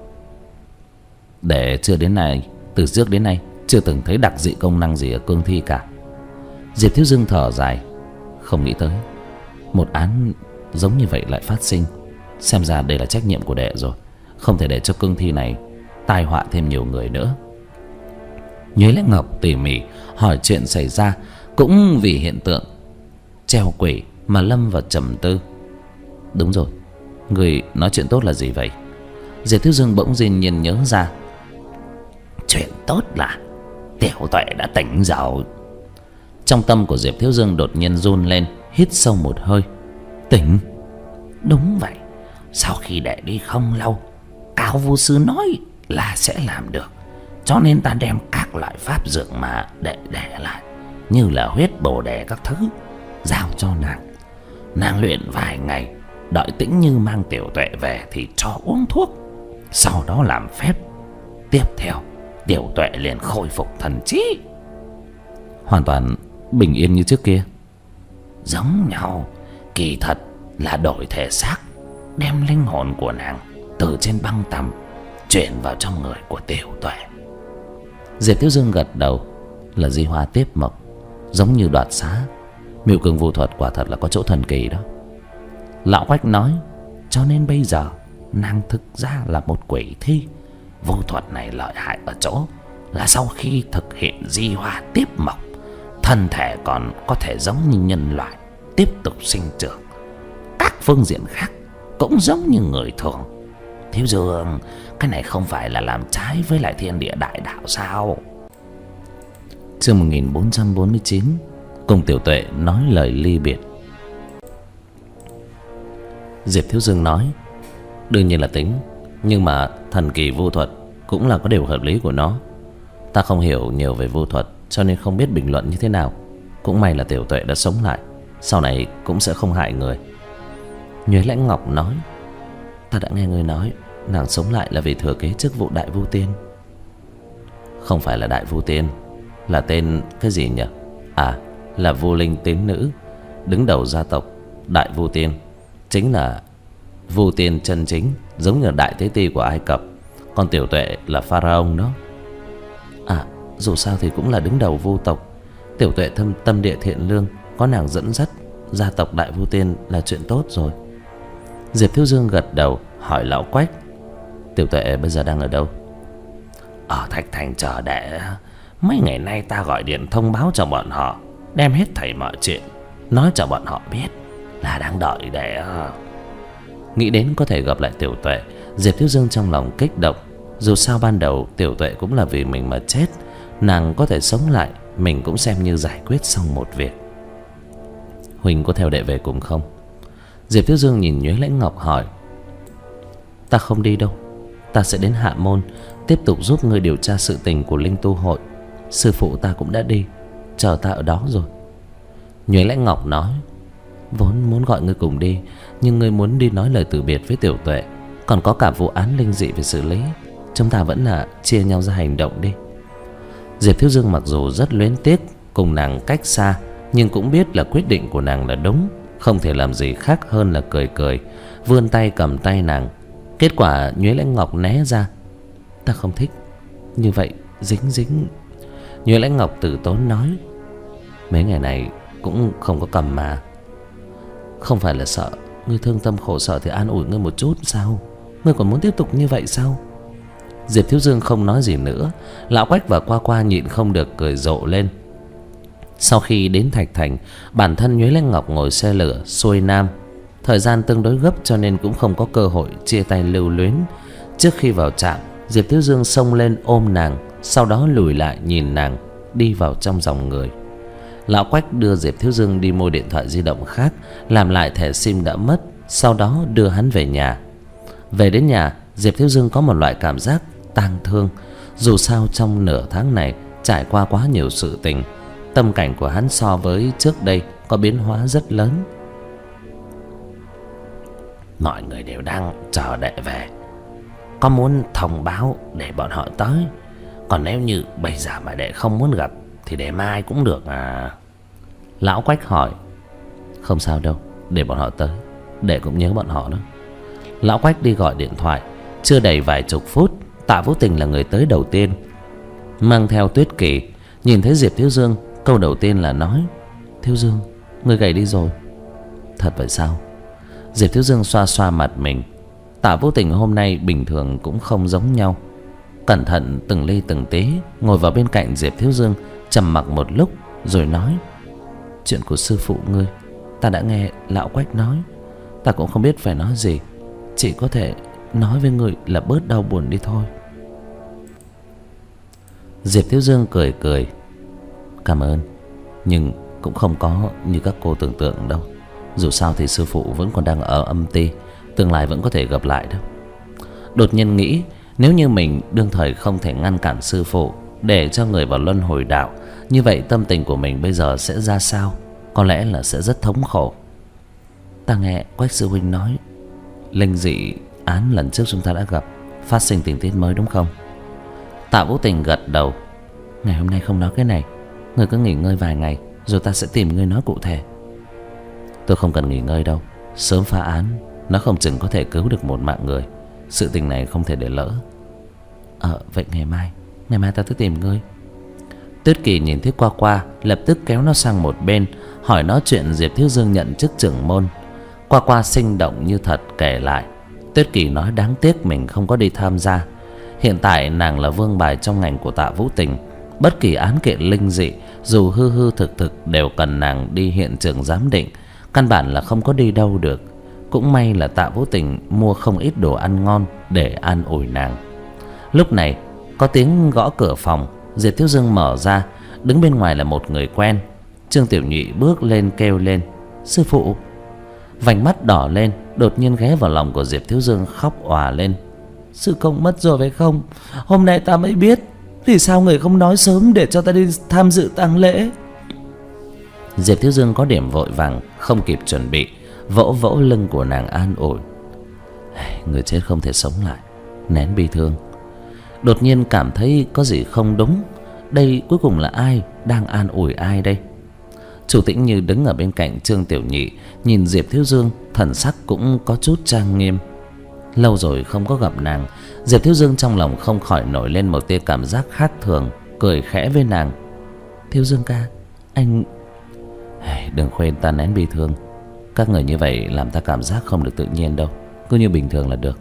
Để chưa đến nay, từ trước đến nay chưa từng thấy đặc dị công năng gì ở cương thi cả. Diệp Thiếu Dương thở dài, không nghĩ tới một án giống như vậy lại phát sinh. Xem ra đây là trách nhiệm của đệ rồi, không thể để cho cương thi này tai họa thêm nhiều người nữa. Nhuế Lãnh Ngọc tỉ mỉ hỏi chuyện xảy ra, cũng vì hiện tượng treo quỷ mà lâm vào trầm tư. Đúng rồi, người nói chuyện tốt là gì vậy? Diệp Thiếu Dương bỗng nhiên nhớ ra. Chuyện tốt là Tiểu Tuệ đã tỉnh rồi. Trong tâm của Diệp Thiếu Dương đột nhiên run lên, hít sâu một hơi. Tỉnh? Đúng vậy. Sau khi đệ đi không lâu, Cao Vô Sư nói là sẽ làm được, cho nên ta đem các loại pháp dược mà đệ để lại, như là huyết bồ đề các thứ, giao cho nàng. Nàng luyện vài ngày, đợi Tĩnh Như mang Tiểu Tuệ về thì cho uống thuốc, sau đó làm phép. Tiếp theo Tiểu Tuệ liền khôi phục thần trí, hoàn toàn bình yên như trước kia. Giống nhau, kỳ thật là đổi thể xác, đem linh hồn của nàng từ trên băng tầm chuyển vào trong người của Tiểu Tuệ. Diệp Thiếu Dương gật đầu. Là di hoa tiếp mộc, giống như đoạt xá. Miêu Cương Vu thuật quả thật là có chỗ thần kỳ đó. Lão Quách nói, cho nên bây giờ nàng thực ra là một quỷ thi. Vu thuật này lợi hại ở chỗ là sau khi thực hiện di hoa tiếp mộc, thân thể còn có thể giống như nhân loại, tiếp tục sinh trưởng. Các phương diện khác cũng giống như người thường. Thiếu Dương, cái này không phải là làm trái với lại thiên địa đại đạo sao? Chương một nghìn bốn trăm bốn mươi chín, cùng Tiểu Tuệ nói lời ly biệt. Diệp Thiếu Dương nói, đương nhiên là tính, nhưng mà thần kỳ vu thuật cũng là có điều hợp lý của nó. Ta không hiểu nhiều về vu thuật, cho nên không biết bình luận như thế nào. Cũng may là Tiểu Tuệ đã sống lại, sau này cũng sẽ không hại người. Nhuế Lãnh Ngọc nói, ta đã nghe người nói nàng sống lại là vì thừa kế chức vụ đại vu tiên. Không phải là đại vu tiên, là tên cái gì nhỉ? À, là Vu Linh tín nữ, đứng đầu gia tộc đại vu tiên, chính là vu tiên chân chính, giống như đại tế ti của Ai Cập. Còn Tiểu Tuệ là pharaoh đó. À, dù sao thì cũng là đứng đầu vu tộc. Tiểu Tuệ thâm tâm địa thiện lương, có nàng dẫn dắt gia tộc đại vu tiên là chuyện tốt rồi. Diệp Thiếu Dương gật đầu, hỏi lão Quách, Tiểu Tuệ bây giờ đang ở đâu? Ở Thạch Thành chờ đệ. Mấy ngày nay ta gọi điện thông báo cho bọn họ, đem hết thảy mọi chuyện nói cho bọn họ biết, là đang đợi để... Nghĩ đến có thể gặp lại Tiểu Tuệ, Diệp Thiếu Dương trong lòng kích động. Dù sao ban đầu Tiểu Tuệ cũng là vì mình mà chết, nàng có thể sống lại, mình cũng xem như giải quyết xong một việc. Huỳnh có theo đệ về cùng không? Diệp Thiếu Dương nhìn Nhuế Lãnh Ngọc hỏi. Ta không đi đâu, ta sẽ đến Hạ Môn tiếp tục giúp ngươi điều tra sự tình của Linh Tu Hội. Sư phụ ta cũng đã đi, chờ ta ở đó rồi. Nhuế Lãnh Ngọc nói, vốn muốn gọi ngươi cùng đi, nhưng ngươi muốn đi nói lời từ biệt với Tiểu Tuệ, còn có cả vụ án linh dị phải xử lý, chúng ta vẫn là chia nhau ra hành động đi. Diệp Thiếu Dương mặc dù rất luyến tiếc cùng nàng cách xa, nhưng cũng biết là quyết định của nàng là đúng, không thể làm gì khác hơn là cười cười, vươn tay cầm tay nàng, Kết quả Nhuế Lãnh Ngọc né ra. Ta không thích như vậy, dính dính. Nhuế Lãnh Ngọc từ tốn nói. Mấy ngày này cũng không có cầm mà. Không phải là sợ ngươi thương tâm khổ sở thì an ủi ngươi một chút sao? Ngươi còn muốn tiếp tục như vậy sao? Diệp Thiếu Dương không nói gì nữa. Lão Quách và Qua Qua nhịn không được cười rộ lên. Sau khi đến Thạch Thành, bản thân Nhuế Lãnh Ngọc ngồi xe lửa xuôi nam. Thời gian tương đối gấp cho nên cũng không có cơ hội chia tay lưu luyến. Trước khi vào trạm, Diệp Thiếu Dương xông lên ôm nàng, sau đó lùi lại nhìn nàng đi vào trong dòng người. Lão Quách đưa Diệp Thiếu Dương đi mua điện thoại di động khác, làm lại thẻ sim đã mất, sau đó đưa hắn về nhà. Về đến nhà, Diệp Thiếu Dương có một loại cảm giác tang thương. Dù sao trong nửa tháng này trải qua quá nhiều sự tình, tâm cảnh của hắn so với trước đây có biến hóa rất lớn. Mọi người đều đang chờ đệ về, có muốn thông báo để bọn họ tới. Còn nếu như bây giờ mà đệ không muốn gặp thì để mai cũng được à? Lão Quách hỏi. Không sao đâu, để bọn họ tới. Đệ cũng nhớ bọn họ đó. Lão Quách đi gọi điện thoại. Chưa đầy vài chục phút, Tạ Vũ Tình là người tới đầu tiên, mang theo Tuyết Kỳ. Nhìn thấy Diệp Thiếu Dương, câu đầu tiên là nói: Thiếu Dương, ngươi gầy đi rồi. Thật vậy sao? Diệp Thiếu Dương xoa xoa mặt mình. Tạ Vũ Tình hôm nay bình thường cũng không giống nhau. Cẩn thận từng ly từng tí ngồi vào bên cạnh Diệp Thiếu Dương, trầm mặc một lúc rồi nói: Chuyện của sư phụ ngươi ta đã nghe Lão Quách nói. Ta cũng không biết phải nói gì, chỉ có thể nói với người là bớt đau buồn đi thôi. Diệp Thiếu Dương cười cười. Cảm ơn, nhưng cũng không có như các cô tưởng tượng đâu. Dù sao thì sư phụ vẫn còn đang ở âm ti, tương lai vẫn có thể gặp lại đâu. Đột nhiên nghĩ, nếu như mình đương thời không thể ngăn cản sư phụ để cho người vào luân hồi đạo, như vậy tâm tình của mình bây giờ sẽ ra sao? Có lẽ là sẽ rất thống khổ. Ta nghe Quách sư huynh nói linh dị án lần trước chúng ta đã gặp phát sinh tình tiết mới đúng không? Tạ Vũ Tình gật đầu. Ngày hôm nay không nói cái này, ngươi cứ nghỉ ngơi vài ngày rồi ta sẽ tìm ngươi nói cụ thể. Tôi không cần nghỉ ngơi đâu. Sớm phá án, nó không chừng có thể cứu được một mạng người. Sự tình này không thể để lỡ. Ờ vậy ngày mai Ngày mai ta tới tìm ngươi. Tuyết Kỳ nhìn thấy Qua Qua, lập tức kéo nó sang một bên, hỏi nó chuyện Diệp Thiếu Dương nhận chức trưởng môn. Qua Qua sinh động như thật kể lại. Tuyết Kỳ nói đáng tiếc mình không có đi tham gia. Hiện tại nàng là vương bài trong ngành của Tạ Vũ Tình. Bất kỳ án kiện linh dị, dù hư hư thực thực, đều cần nàng đi hiện trường giám định. Căn bản là không có đi đâu được. Cũng may là Tạ Vũ Tình mua không ít đồ ăn ngon để an ủi nàng. Lúc này có tiếng gõ cửa phòng. Diệp Thiếu Dương mở ra. Đứng bên ngoài là một người quen. Trương Tiểu Nhụy bước lên kêu lên: Sư phụ. Vành mắt đỏ lên, đột nhiên ghé vào lòng của Diệp Thiếu Dương khóc òa lên. Sư công mất rồi phải không? Hôm nay ta mới biết. Vì sao người không nói sớm để cho ta đi tham dự tang lễ? Diệp Thiếu Dương có điểm vội vàng, không kịp chuẩn bị, vỗ vỗ lưng của nàng an ủi. Người chết không thể sống lại, nén bi thương. Đột nhiên cảm thấy có gì không đúng. Đây cuối cùng là ai đang an ủi ai đây? Chủ Tĩnh Như đứng ở bên cạnh Trương Tiểu Nhị, nhìn Diệp Thiếu Dương, thần sắc cũng có chút trang nghiêm. Lâu rồi không có gặp nàng, Diệp Thiếu Dương trong lòng không khỏi nổi lên một tia cảm giác khác thường, cười khẽ với nàng. Thiếu Dương ca, anh... Đừng khuyên ta nén bi thương. Các người như vậy làm ta cảm giác không được tự nhiên đâu. Cứ như bình thường là được.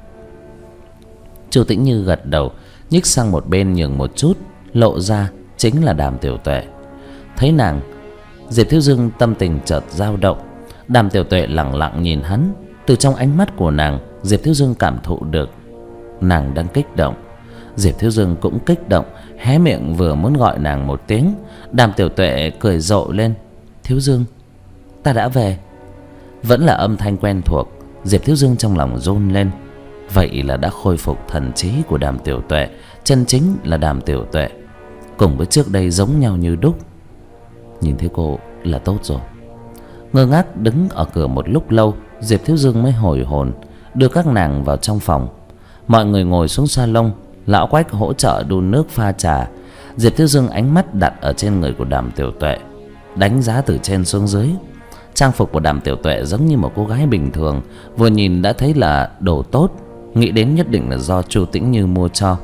Chu Tĩnh Như gật đầu, nhích sang một bên nhường một chút, lộ ra chính là Đàm Tiểu Tuệ. Thấy nàng, Diệp Thiếu Dương tâm tình chợt dao động. Đàm Tiểu Tuệ lặng lặng nhìn hắn. Từ trong ánh mắt của nàng, Diệp Thiếu Dương cảm thụ được nàng đang kích động. Diệp Thiếu Dương cũng kích động, hé miệng vừa muốn gọi nàng một tiếng. Đàm Tiểu Tuệ cười rộ lên. Thiếu Dương, ta đã về. Vẫn là âm thanh quen thuộc. Diệp Thiếu Dương trong lòng run lên. Vậy là đã khôi phục thần trí của Đàm Tiểu Tuệ, chân chính là Đàm Tiểu Tuệ, cùng với trước đây giống nhau như đúc. Nhìn thấy cô là tốt rồi. Ngơ ngác đứng ở cửa một lúc lâu, Diệp Thiếu Dương mới hồi hồn, đưa các nàng vào trong phòng. Mọi người ngồi xuống salon. Lão Quách hỗ trợ đun nước pha trà. Diệp Thiếu Dương ánh mắt đặt ở trên người của Đàm Tiểu Tuệ, đánh giá từ trên xuống dưới. Trang phục của Đàm Tiểu Tuệ giống như một cô gái bình thường, vừa nhìn đã thấy là đồ tốt. nghĩ đến nhất định là do Chu Tĩnh Như mua cho.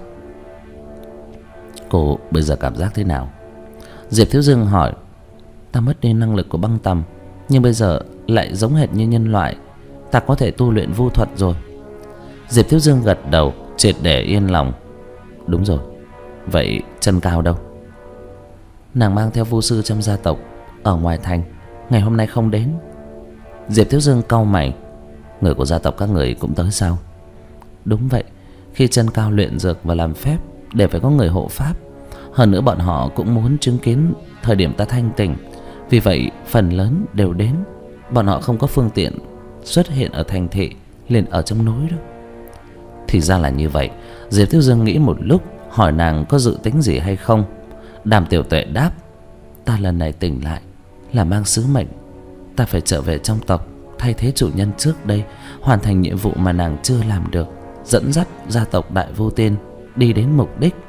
Cô bây giờ cảm giác thế nào? Diệp Thiếu Dương hỏi. Ta mất đi năng lực của băng tầm, nhưng bây giờ lại giống hệt như nhân loại. Ta có thể tu luyện vu thuật rồi. Diệp Thiếu Dương gật đầu, triệt để yên lòng. Đúng rồi. Vậy Chân Cao đâu? Nàng mang theo vu sư trong gia tộc ở ngoài thành, ngày hôm nay không đến. Diệp Thiếu Dương cau mày. Người của gia tộc các người cũng tới sao? Đúng vậy. Khi Chân Cao luyện dược và làm phép để phải có người hộ pháp. Hơn nữa bọn họ cũng muốn chứng kiến thời điểm ta thanh tỉnh, vì vậy phần lớn đều đến. Bọn họ không có phương tiện xuất hiện ở thành thị, liền ở trong núi đó. Thì ra là như vậy. Diệp Thiếu Dương nghĩ một lúc, hỏi nàng có dự tính gì hay không. Đàm Tiểu Tuệ đáp. Ta lần này tỉnh lại là mang sứ mệnh. Ta phải trở về trong tộc, thay thế chủ nhân trước đây, hoàn thành nhiệm vụ mà nàng chưa làm được, dẫn dắt gia tộc Đại Vô Tiên đi đến mục đích.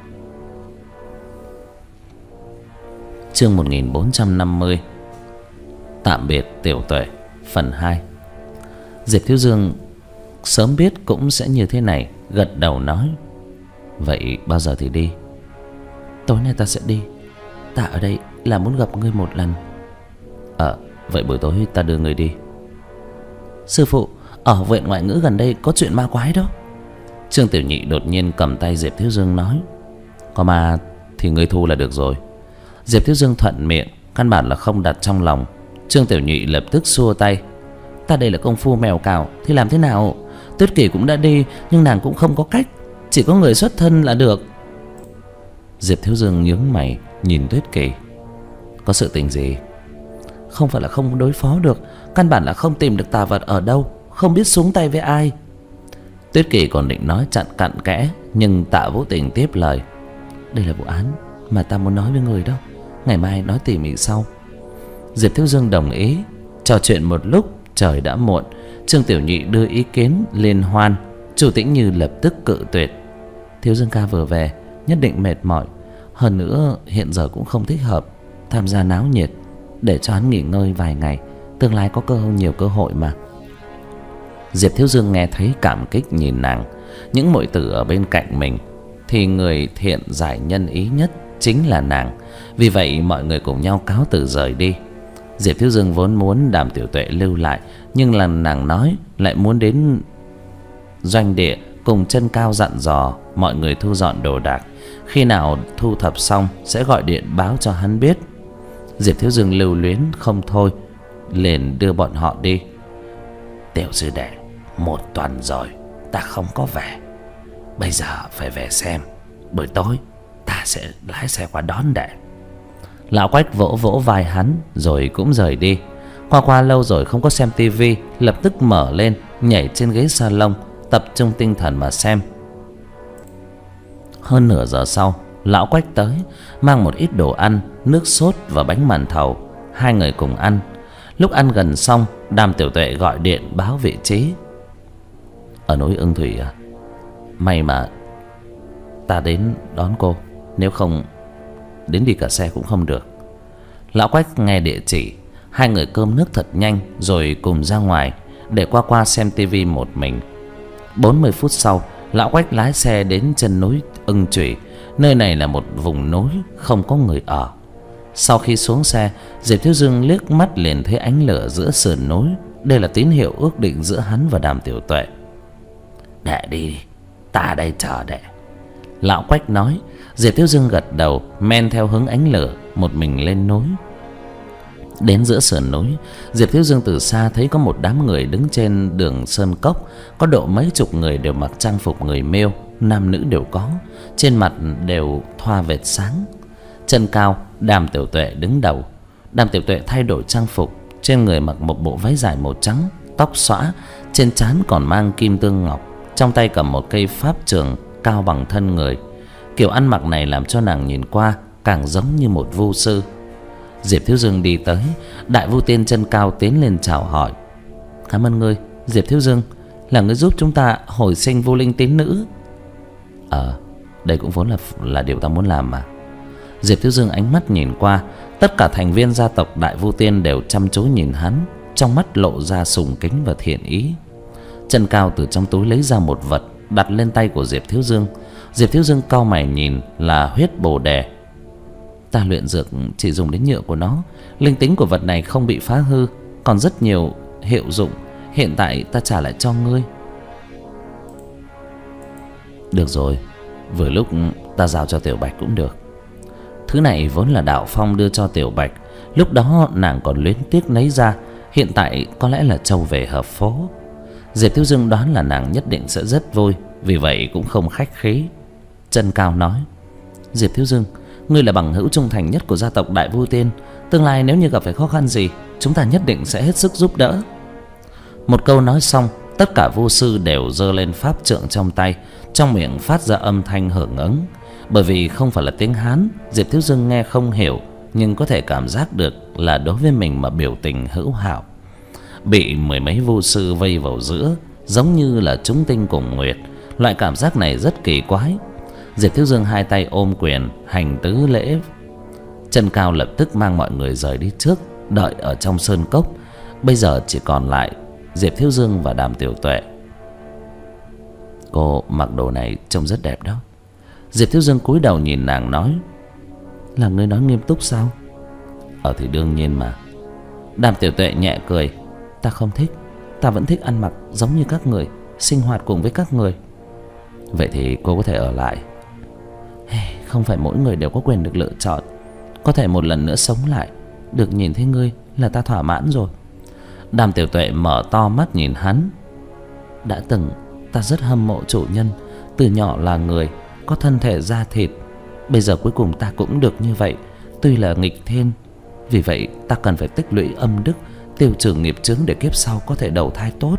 Chương một nghìn bốn trăm năm mươi. Tạm biệt Tiểu Tuệ, phần hai. Diệp Thiếu Dương sớm biết cũng sẽ như thế này, gật đầu nói. Vậy bao giờ thì đi? Tối nay ta sẽ đi. Ta ở đây là muốn gặp ngươi một lần. Ờ, vậy buổi tối ta đưa ngươi đi. Sư phụ, ở viện ngoại ngữ gần đây có chuyện ma quái đó. Trương Tiểu Nhị đột nhiên cầm tay Diệp Thiếu Dương nói. Có ma thì ngươi thu là được rồi. Diệp Thiếu Dương thuận miệng, căn bản là không đặt trong lòng. Trương Tiểu Nhị lập tức xua tay. Ta đây là công phu mèo cào thì làm thế nào? Tuyết Kỷ cũng đã đi, nhưng nàng cũng không có cách, chỉ có người xuất thân là được. Diệp Thiếu Dương nhướng mày nhìn Tuyết Kỷ. Có sự tình gì? Không phải là không đối phó được, căn bản là không tìm được tà vật ở đâu, không biết xuống tay với ai. Tuyết Kỷ còn định nói chặn cặn kẽ, nhưng Tạ Vũ Tình tiếp lời. Đây là vụ án mà ta muốn nói với người đó, ngày mai nói tỉ mỉ sau. Diệp Thiếu Dương đồng ý. Trò chuyện một lúc, trời đã muộn. Trương Tiểu Nhị đưa ý kiến liên hoan, Chu Tĩnh Như lập tức cự tuyệt. Thiếu Dương ca vừa về, nhất định mệt mỏi, hơn nữa hiện giờ cũng không thích hợp tham gia náo nhiệt, để cho hắn nghỉ ngơi vài ngày, tương lai có cơ hội nhiều cơ hội mà. Diệp Thiếu Dương nghe thấy cảm kích nhìn nàng. Những muội tử ở bên cạnh mình thì người thiện giải nhân ý nhất chính là nàng. Vì vậy mọi người cùng nhau cáo từ rời đi. Diệp Thiếu Dương vốn muốn Đàm Tiểu Tuệ lưu lại, nhưng lần nàng nói lại muốn đến doanh địa cùng Chân Cao dặn dò mọi người thu dọn đồ đạc. Khi nào thu thập xong sẽ gọi điện báo cho hắn biết. Diệp Thiếu Dương lưu luyến không thôi, liền đưa bọn họ đi. Tiểu sư đệ, một tuần rồi ta không có về, bây giờ phải về xem. Buổi tối ta sẽ lái xe qua đón đệ. Lão Quách vỗ vỗ vai hắn rồi cũng rời đi. Qua qua lâu rồi không có xem tivi, lập tức mở lên, nhảy trên ghế salon, tập trung tinh thần mà xem. Hơn nửa giờ sau, Lão Quách tới, mang một ít đồ ăn, nước sốt và bánh màn thầu. Hai người cùng ăn. Lúc ăn gần xong, Đàm Tiểu Tuệ gọi điện báo vị trí. Ở núi Ưng Thủy à? May mà ta đến đón cô, nếu không đến đi cả xe cũng không được. Lão Quách nghe địa chỉ. Hai người cơm nước thật nhanh rồi cùng ra ngoài, để qua qua xem tivi một mình. Bốn mươi phút sau, Lão Quách lái xe đến chân núi Ưng Thủy. Nơi này là một vùng núi không có người ở. Sau khi xuống xe, Diệp Thiếu Dương liếc mắt liền thấy ánh lửa giữa sườn núi. Đây là tín hiệu ước định giữa hắn và Đàm Tiểu Tuệ. Đệ đi, ta đây chờ đệ. Lão Quách nói. Diệp Thiếu Dương gật đầu, men theo hướng ánh lửa, một mình lên núi. Đến giữa sườn núi, Diệp Thiếu Dương từ xa thấy có một đám người đứng trên đường sơn cốc. Có độ mấy chục người đều mặc trang phục người Miêu, nam nữ đều có, trên mặt đều thoa vệt sáng. Chân Cao, Đàm Tiểu Tuệ đứng đầu. Đàm Tiểu Tuệ thay đổi trang phục, trên người mặc một bộ váy dài màu trắng, tóc xõa, trên trán còn mang kim tương ngọc, trong tay cầm một cây pháp trường cao bằng thân người. Kiểu ăn mặc này làm cho nàng nhìn qua càng giống như một vu sư. Diệp Thiếu Dương đi tới, Đại Vu Tiên Chân Cao tiến lên chào hỏi. Cảm ơn ngươi, Diệp Thiếu Dương, là ngươi giúp chúng ta hồi sinh vô linh tín nữ. Ờ, đây cũng vốn là là điều ta muốn làm mà. Diệp Thiếu Dương ánh mắt nhìn qua, tất cả thành viên gia tộc Đại Vu Tiên đều chăm chú nhìn hắn, trong mắt lộ ra sùng kính và thiện ý. Chân Cao từ trong túi lấy ra một vật đặt lên tay của Diệp Thiếu Dương. Diệp Thiếu Dương cau mày nhìn là huyết bồ đề. Ta luyện dược chỉ dùng đến nhựa của nó, linh tính của vật này không bị phá hư, còn rất nhiều hiệu dụng. Hiện tại ta trả lại cho ngươi. Được rồi, vừa lúc ta giao cho Tiểu Bạch cũng được. Thứ này vốn là Đạo Phong đưa cho Tiểu Bạch, lúc đó nàng còn luyến tiếc lấy ra, hiện tại có lẽ là trâu về hợp phố. Diệp Thiếu Dương đoán là nàng nhất định sẽ rất vui, vì vậy cũng không khách khí. Chân Cao nói: Diệp Thiếu Dương, ngươi là bằng hữu trung thành nhất của gia tộc Đại Vu Tiên, tương lai nếu như gặp phải khó khăn gì, chúng ta nhất định sẽ hết sức giúp đỡ. Một câu nói xong, tất cả vu sư đều giơ lên pháp trượng trong tay, trong miệng phát ra âm thanh hưởng ứng. Bởi vì không phải là tiếng Hán, Diệp Thiếu Dương nghe không hiểu, nhưng có thể cảm giác được là đối với mình mà biểu tình hữu hảo. Bị mười mấy vu sư vây vào giữa, giống như là chúng tinh cùng nguyệt, loại cảm giác này rất kỳ quái. Diệp Thiếu Dương hai tay ôm quyền hành tứ lễ. Chân Cao lập tức mang mọi người rời đi trước, đợi ở trong sơn cốc. Bây giờ chỉ còn lại Diệp Thiếu Dương và Đàm Tiểu Tuệ. Cô mặc đồ này trông rất đẹp đó. Diệp Thiếu Dương cúi đầu nhìn nàng nói: Là ngươi nói nghiêm túc sao? Ờ thì đương nhiên mà. Đàm Tiểu Tuệ nhẹ cười: Ta không thích, ta vẫn thích ăn mặc giống như các người, sinh hoạt cùng với các người. Vậy thì cô có thể ở lại. Không phải mỗi người đều có quyền được lựa chọn. Có thể một lần nữa sống lại, được nhìn thấy ngươi là ta thỏa mãn rồi. Đàm Tiểu Tuệ mở to mắt nhìn hắn. Đã từng ta rất hâm mộ chủ nhân, từ nhỏ là người, có thân thể da thịt. Bây giờ cuối cùng ta cũng được như vậy, tuy là nghịch thiên. Vì vậy ta cần phải tích lũy âm đức, tiêu trừ nghiệp chướng để kiếp sau có thể đầu thai tốt.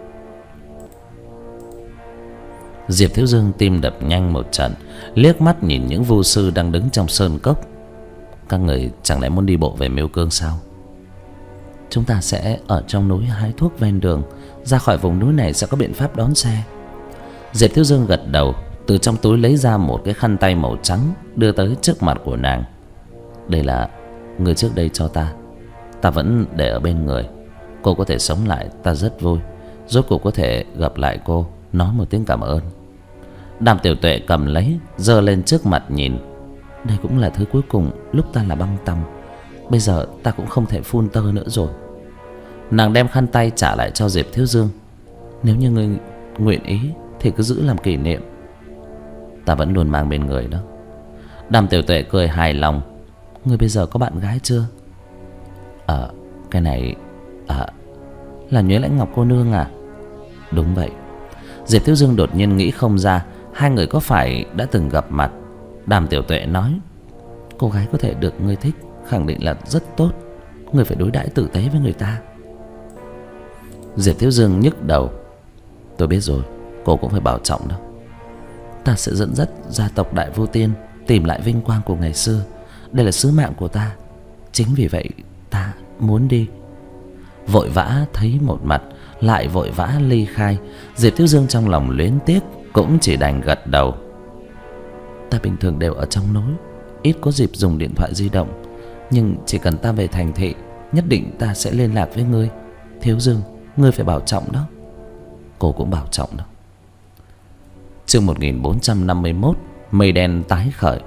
Diệp Thiếu Dương tim đập nhanh một trận, liếc mắt nhìn những vu sư đang đứng trong sơn cốc. Các người chẳng lẽ muốn đi bộ về Miêu Cương sao? Chúng ta sẽ ở trong núi hái thuốc ven đường, ra khỏi vùng núi này sẽ có biện pháp đón xe. Diệp Thiếu Dương gật đầu, từ trong túi lấy ra một cái khăn tay màu trắng, đưa tới trước mặt của nàng. Đây là người trước đây cho ta, ta vẫn để ở bên người. Cô có thể sống lại, ta rất vui. Rốt cuộc có thể gặp lại cô, nói một tiếng cảm ơn. Đàm Tiểu Tuệ cầm lấy, giơ lên trước mặt nhìn. Đây cũng là thứ cuối cùng lúc ta là băng tằm. Bây giờ ta cũng không thể phun tơ nữa rồi. Nàng đem khăn tay trả lại cho Diệp Thiếu Dương. Nếu như ngươi nguyện ý thì cứ giữ làm kỷ niệm. Ta vẫn luôn mang bên người đó. Đàm Tiểu Tuệ cười hài lòng. Ngươi bây giờ có bạn gái chưa? Ờ, cái này... À, là Nhuế Lãnh Ngọc cô nương à? Đúng vậy. Diệp Thiếu Dương đột nhiên nghĩ không ra hai người có phải đã từng gặp mặt. Đàm Tiểu Tuệ nói: Cô gái có thể được ngươi thích khẳng định là rất tốt, ngươi phải đối đãi tử tế với người ta. Diệp Thiếu Dương nhức đầu: Tôi biết rồi, cô cũng phải bảo trọng đó. Ta sẽ dẫn dắt gia tộc Đại Vu Tiên tìm lại vinh quang của ngày xưa. Đây là sứ mạng của ta. Chính vì vậy ta muốn đi. Vội vã thấy một mặt, lại vội vã ly khai. Diệp Thiếu Dương trong lòng luyến tiếc, cũng chỉ đành gật đầu. Ta bình thường đều ở trong núi, ít có dịp dùng điện thoại di động, nhưng chỉ cần ta về thành thị, nhất định ta sẽ liên lạc với ngươi. Thiếu Dương, ngươi phải bảo trọng đó. Cô cũng bảo trọng đó. Chương một nghìn bốn trăm năm mươi mốt. Mây đen tái khởi.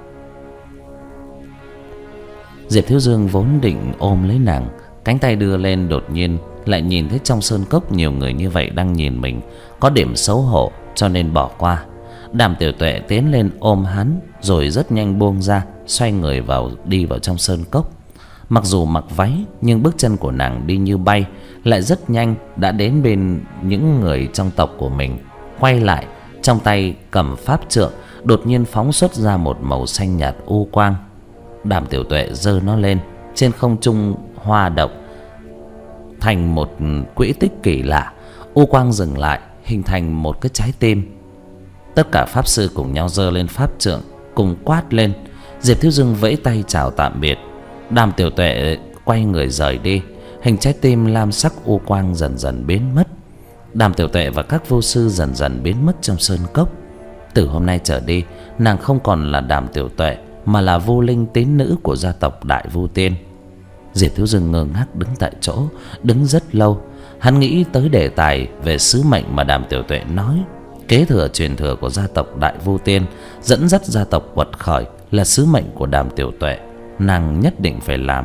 Diệp Thiếu Dương vốn định ôm lấy nàng, cánh tay đưa lên, đột nhiên lại nhìn thấy trong sơn cốc nhiều người như vậy đang nhìn mình, có điểm xấu hổ cho nên bỏ qua. Đàm Tiểu Tuệ tiến lên ôm hắn, rồi rất nhanh buông ra, xoay người vào đi vào trong sơn cốc. Mặc dù mặc váy nhưng bước chân của nàng đi như bay, lại rất nhanh đã đến bên những người trong tộc của mình. Quay lại, trong tay cầm pháp trượng, đột nhiên phóng xuất ra một màu xanh nhạt u quang. Đàm Tiểu Tuệ giơ nó lên, trên không trung hoa động thành một quỹ tích kỳ lạ. U quang dừng lại, hình thành một cái trái tim. Tất cả pháp sư cùng nhau giơ lên pháp trượng, cùng quát lên. Diệp Thiếu Dương vẫy tay chào tạm biệt. Đàm Tiểu Tuệ quay người rời đi. Hình trái tim lam sắc u quang dần dần biến mất. Đàm Tiểu Tuệ và các vô sư dần dần biến mất trong sơn cốc. Từ hôm nay trở đi, nàng không còn là Đàm Tiểu Tuệ, mà là vô linh tín nữ của gia tộc Đại Vu Tiên. Diệp Thiếu Dương ngơ ngác đứng tại chỗ, đứng rất lâu. Hắn nghĩ tới đề tài về sứ mệnh mà Đàm Tiểu Tuệ nói. Kế thừa truyền thừa của gia tộc Đại Vô Tiên, dẫn dắt gia tộc quật khởi là sứ mệnh của Đàm Tiểu Tuệ. Nàng nhất định phải làm.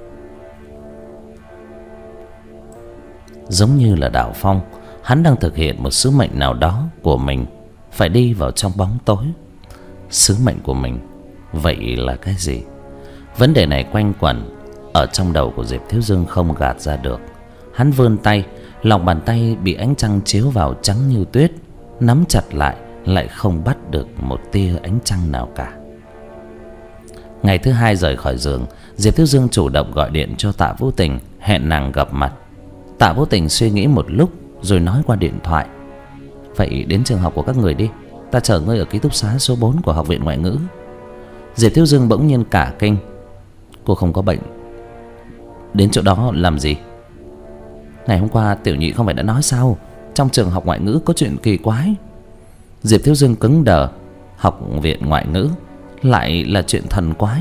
Giống như là Đạo Phong, hắn đang thực hiện một sứ mệnh nào đó của mình, phải đi vào trong bóng tối. Sứ mệnh của mình vậy là cái gì? Vấn đề này quanh quẩn ở trong đầu của Diệp Thiếu Dương không gạt ra được. Hắn vươn tay, lòng bàn tay bị ánh trăng chiếu vào trắng như tuyết, nắm chặt lại lại không bắt được một tia ánh trăng nào cả. Ngày thứ hai rời khỏi giường, Diệp Thiếu Dương chủ động gọi điện cho Tạ Vũ Tình, hẹn nàng gặp mặt. Tạ Vũ Tình suy nghĩ một lúc rồi nói qua điện thoại: "Vậy đến trường học của các người đi, ta chờ ngươi ở ký túc xá số bốn của Học viện Ngoại ngữ." Diệp Thiếu Dương bỗng nhiên cả kinh. Cô không có bệnh, đến chỗ đó làm gì? Ngày hôm qua Tiểu Nhị không phải đã nói sao, trong trường học ngoại ngữ có chuyện kỳ quái. Diệp Thiếu Dương cứng đờ. Học viện ngoại ngữ lại là chuyện thần quái.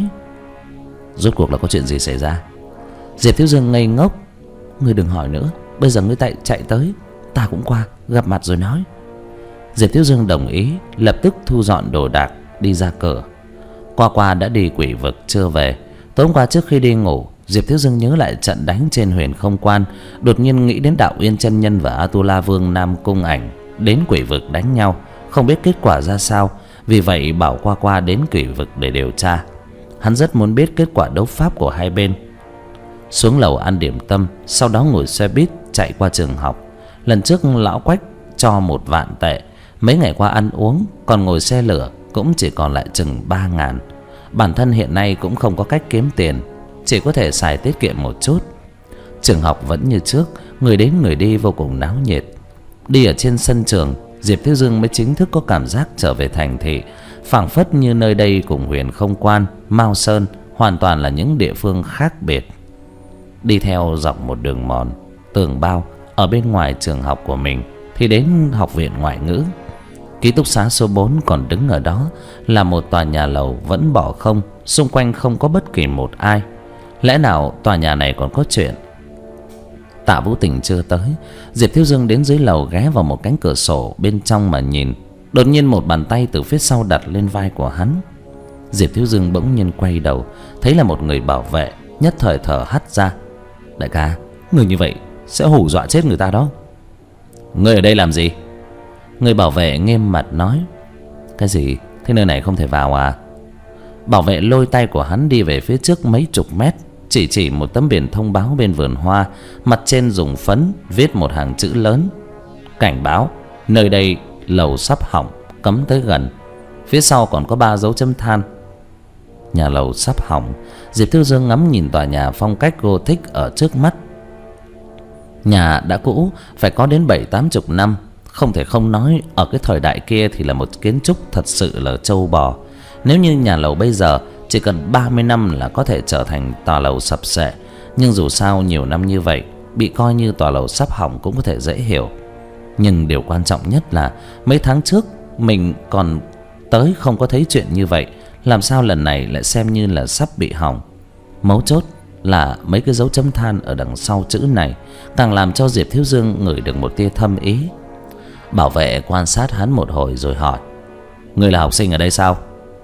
Rốt cuộc là có chuyện gì xảy ra? Diệp Thiếu Dương ngây ngốc. Ngươi đừng hỏi nữa, bây giờ ngươi chạy chạy tới, ta cũng qua gặp mặt rồi nói. Diệp Thiếu Dương đồng ý, lập tức thu dọn đồ đạc đi ra cửa. Qua qua đã đi quỷ vực chưa về. Tối hôm qua trước khi đi ngủ, Diệp Thiếu Dương nhớ lại trận đánh trên Huyền Không Quan, đột nhiên nghĩ đến Đạo Uyên chân nhân và Atula Vương Nam Cung Ảnh đến quỷ vực đánh nhau, không biết kết quả ra sao, vì vậy bảo qua qua đến quỷ vực để điều tra. Hắn rất muốn biết kết quả đấu pháp của hai bên. Xuống lầu ăn điểm tâm, sau đó ngồi xe buýt chạy qua trường học. Lần trước lão Quách cho một vạn tệ, mấy ngày qua ăn uống, còn ngồi xe lửa cũng chỉ còn lại chừng ba ngàn. Bản thân hiện nay cũng không có cách kiếm tiền, chỉ có thể xài tiết kiệm một chút. Trường học vẫn như trước, người đến người đi vô cùng náo nhiệt. Đi ở trên sân trường, Diệp Thiếu Dương mới chính thức có cảm giác trở về thành thị, phảng phất như nơi đây cùng Huyền Không Quan, Mao Sơn hoàn toàn là những địa phương khác biệt. Đi theo dọc một đường mòn tường bao ở bên ngoài trường học của mình thì đến Học viện Ngoại ngữ. Ký túc xá số bốn còn đứng ở đó là một tòa nhà lầu vẫn bỏ không, xung quanh không có bất kỳ một ai. Lẽ nào tòa nhà này còn có chuyện? Tạ Vũ Tình chưa tới, Diệp Thiếu Dương đến dưới lầu ghé vào một cánh cửa sổ bên trong mà nhìn. Đột nhiên một bàn tay từ phía sau đặt lên vai của hắn. Diệp Thiếu Dương bỗng nhiên quay đầu, thấy là một người bảo vệ, nhất thời thở hắt ra. Đại ca, người như vậy sẽ hù dọa chết người ta đó. Người ở đây làm gì? Người bảo vệ nghiêm mặt nói. Cái gì? Thế nơi này không thể vào à? Bảo vệ lôi tay của hắn đi về phía trước mấy chục mét, chỉ chỉ một tấm biển thông báo bên vườn hoa, mặt trên dùng phấn viết một hàng chữ lớn: cảnh báo, nơi đây lầu sắp hỏng, cấm tới gần. Phía sau còn có ba dấu chấm than. Nhà lầu sắp hỏng. Diệp Thiếu Dương ngắm nhìn tòa nhà phong cách Gothic ở trước mắt. Nhà đã cũ, phải có đến bảy tám chục năm. Không thể không nói ở cái thời đại kia thì là một kiến trúc thật sự là trâu bò. Nếu như nhà lầu bây giờ chỉ cần ba mươi năm là có thể trở thành tòa lầu sập sệ, nhưng dù sao nhiều năm như vậy, bị coi như tòa lầu sắp hỏng cũng có thể dễ hiểu. Nhưng điều quan trọng nhất là mấy tháng trước mình còn tới không có thấy chuyện như vậy, làm sao lần này lại xem như là sắp bị hỏng? Mấu chốt là mấy cái dấu chấm than ở đằng sau chữ này càng làm cho Diệp Thiếu Dương ngửi được một tia thâm ý. Bảo vệ quan sát hắn một hồi rồi hỏi: Ngươi là học sinh ở đây sao?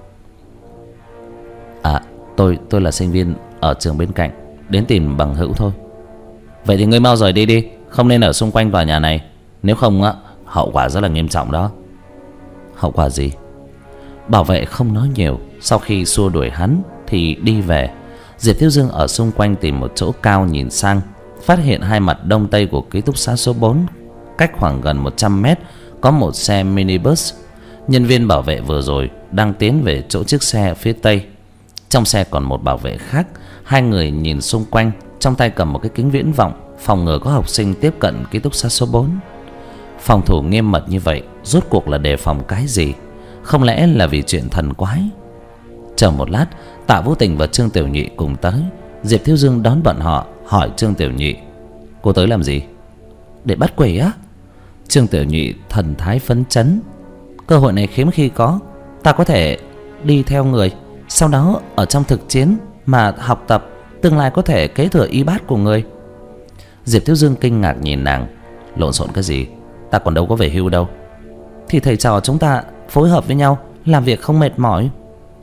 À, tôi tôi là sinh viên ở trường bên cạnh, đến tìm bằng hữu thôi. Vậy thì ngươi mau rời đi đi, không nên ở xung quanh tòa nhà này, nếu không á, hậu quả rất là nghiêm trọng đó. Hậu quả gì? Bảo vệ không nói nhiều, sau khi xua đuổi hắn thì đi về. Diệp Thiếu Dương ở xung quanh tìm một chỗ cao nhìn sang, phát hiện hai mặt đông tây của ký túc xá số bốn, cách khoảng gần một trăm mét có một xe minibus. Nhân viên bảo vệ vừa rồi đang tiến về chỗ chiếc xe phía tây. Trong xe còn một bảo vệ khác. Hai người nhìn xung quanh, trong tay cầm một cái kính viễn vọng, phòng ngừa có học sinh tiếp cận ký túc xá số bốn. Phòng thủ nghiêm mật như vậy, rốt cuộc là đề phòng cái gì? Không lẽ là vì chuyện thần quái? Chờ một lát, Tạ Vũ Tình và Trương Tiểu Nhị cùng tới. Diệp Thiếu Dương đón bọn họ, hỏi Trương Tiểu Nhị: Cô tới làm gì? Để bắt quỷ á? Trương Tiểu Nhị thần thái phấn chấn. Cơ hội này hiếm khi có, ta có thể đi theo người, sau đó ở trong thực chiến mà học tập, tương lai có thể kế thừa y bát của người. Diệp Thiếu Dương kinh ngạc nhìn nàng. Lộn xộn cái gì? Ta còn đâu có về hưu đâu. thì thầy trò chúng ta phối hợp với nhau, làm việc không mệt mỏi.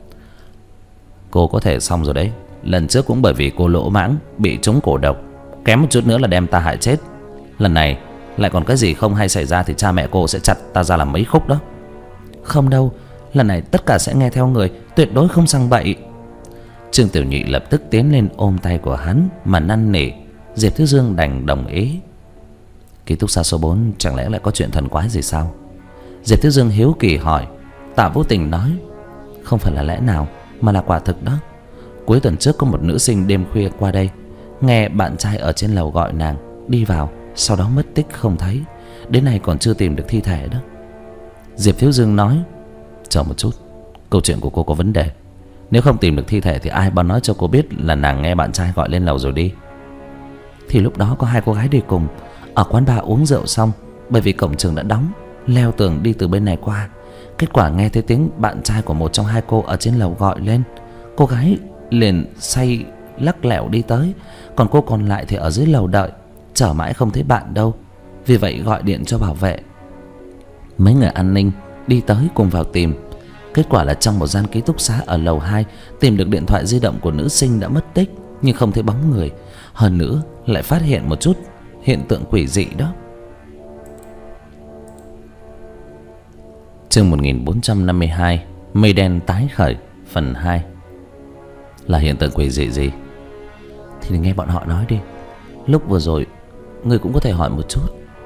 Cô có thể xong rồi đấy. Lần trước cũng bởi vì cô lỗ mãng, bị trúng cổ độc, kém một chút nữa là đem ta hại chết. Lần này lại còn cái gì không hay xảy ra thì cha mẹ cô sẽ chặt ta ra làm mấy khúc đó. Không đâu, lần này tất cả sẽ nghe theo người, tuyệt đối không sang bậy. Trương Tiểu Nhị lập tức tiến lên ôm tay của hắn mà năn nỉ. Diệp Thiếu Dương đành đồng ý. Ký túc xá số bốn chẳng lẽ lại có chuyện thần quái gì sao? Diệp Thiếu Dương hiếu kỳ hỏi. Tạ Vũ Tình nói, không phải là lẽ nào, mà là quả thực đó. Cuối tuần trước có một nữ sinh đêm khuya qua đây, nghe bạn trai ở trên lầu gọi nàng, đi vào, sau đó mất tích không thấy. Đến nay còn chưa tìm được thi thể đó. Diệp Thiếu Dương nói, chờ một chút, câu chuyện của cô có vấn đề. Nếu không tìm được thi thể thì ai bảo nói cho cô biết là nàng nghe bạn trai gọi lên lầu rồi đi? Thì lúc đó có hai cô gái đi cùng, ở quán bar uống rượu xong, bởi vì cổng trường đã đóng, leo tường đi từ bên này qua. Kết quả nghe thấy tiếng bạn trai của một trong hai cô ở trên lầu gọi lên. Cô gái liền say lắc lẻo đi tới, còn cô còn lại thì ở dưới lầu đợi, chờ mãi không thấy bạn đâu. Vì vậy gọi điện cho bảo vệ. Mấy người an ninh đi tới cùng vào tìm. Kết quả là trong một gian ký túc xá ở lầu hai tìm được điện thoại di động của nữ sinh đã mất tích, nhưng không thấy bóng người. Hơn nữa lại phát hiện một chút hiện tượng quỷ dị đó. Chương một nghìn bốn trăm năm mươi hai, Mây đen tái khởi, phần hai. Là hiện tượng quỷ dị gì? Thì nghe bọn họ nói đi. Lúc vừa rồi người cũng có thể hỏi một chút.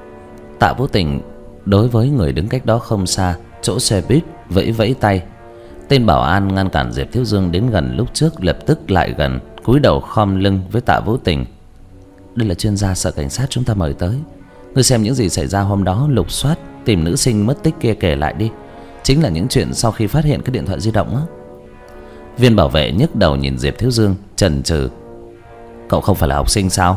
Tạ Vũ Tình đối với người đứng cách đó không xa, chỗ xe buýt, vẫy vẫy tay. Tên bảo an ngăn cản Diệp Thiếu Dương đến gần lúc trước lập tức lại gần, cúi đầu khom lưng với Tạ Vũ Tình. Đây là chuyên gia sở cảnh sát chúng ta mời tới. Ngươi xem những gì xảy ra hôm đó, lục soát tìm nữ sinh mất tích kia kể lại đi. Chính là những chuyện sau khi phát hiện cái điện thoại di động á. Viên bảo vệ nhức đầu nhìn Diệp Thiếu Dương chần chừ. Cậu không phải là học sinh sao?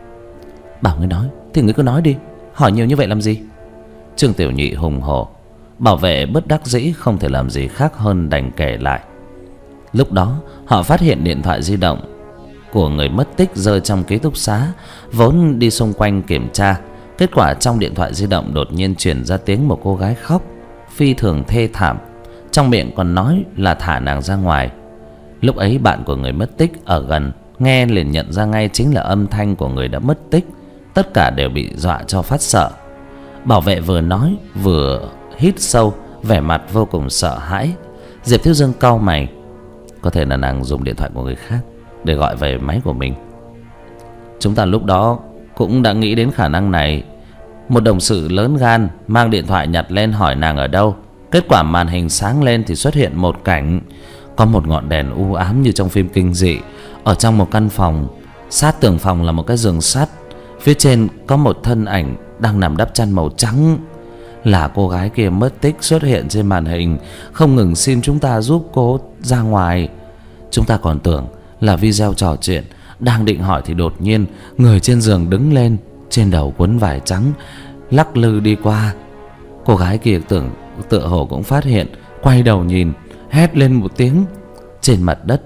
Bảo ngươi nói thì ngươi cứ nói đi, hỏi nhiều như vậy làm gì? Trương Tiểu Nhị hùng hổ. Bảo vệ bất đắc dĩ không thể làm gì khác hơn đành kể lại. Lúc đó họ phát hiện điện thoại di động của người mất tích rơi trong ký túc xá, vốn đi xung quanh kiểm tra. Kết quả trong điện thoại di động đột nhiên truyền ra tiếng một cô gái khóc phi thường thê thảm, trong miệng còn nói là thả nàng ra ngoài. Lúc ấy bạn của người mất tích ở gần nghe liền nhận ra ngay chính là âm thanh của người đã mất tích. Tất cả đều bị dọa cho phát sợ. Bảo vệ vừa nói vừa hít sâu, vẻ mặt vô cùng sợ hãi. Diệp Thiếu Dương cau mày. Có thể là nàng dùng điện thoại của người khác để gọi về máy của mình. Chúng ta lúc đó cũng đã nghĩ đến khả năng này. Một đồng sự lớn gan mang điện thoại nhặt lên hỏi nàng ở đâu. Kết quả màn hình sáng lên thì xuất hiện một cảnh. Có một ngọn đèn u ám như trong phim kinh dị. Ở trong một căn phòng, sát tường phòng là một cái giường sắt. Phía trên có một thân ảnh đang nằm đắp chăn màu trắng. Là cô gái kia mất tích xuất hiện trên màn hình, không ngừng xin chúng ta giúp cô ra ngoài. Chúng ta còn tưởng là video trò chuyện, đang định hỏi thì đột nhiên người trên giường đứng lên, trên đầu quấn vải trắng, lắc lư đi qua. Cô gái kia tưởng tựa hồ cũng phát hiện, quay đầu nhìn, hét lên một tiếng trên mặt đất.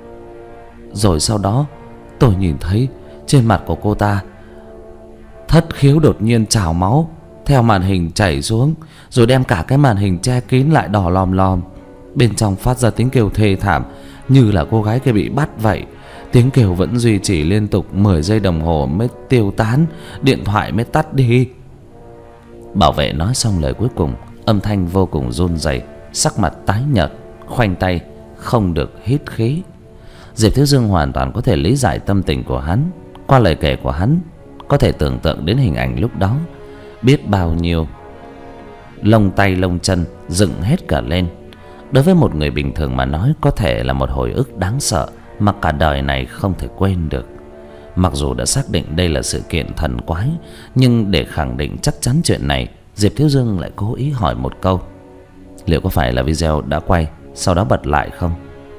Rồi sau đó tôi nhìn thấy trên mặt của cô ta thất khiếu đột nhiên trào máu theo màn hình chảy xuống, rồi đem cả cái màn hình che kín lại đỏ lòm lòm. Bên trong phát ra tiếng kêu thê thảm, như là cô gái kia bị bắt vậy. Tiếng kêu vẫn duy trì liên tục mười giây đồng hồ mới tiêu tán, điện thoại mới tắt đi. Bảo vệ nói xong lời cuối cùng, âm thanh vô cùng run rẩy, sắc mặt tái nhợt, khoanh tay không được hít khí. Diệp Thiếu Dương hoàn toàn có thể lý giải tâm tình của hắn. Qua lời kể của hắn, có thể tưởng tượng đến hình ảnh lúc đó, biết bao nhiêu lông tay lông chân dựng hết cả lên. Đối với một người bình thường mà nói, có thể là một hồi ức đáng sợ mà cả đời này không thể quên được. Mặc dù đã xác định đây là sự kiện thần quái, nhưng để khẳng định chắc chắn chuyện này, Diệp Thiếu Dương lại cố ý hỏi một câu: liệu có phải là video đã quay sau đó bật lại không?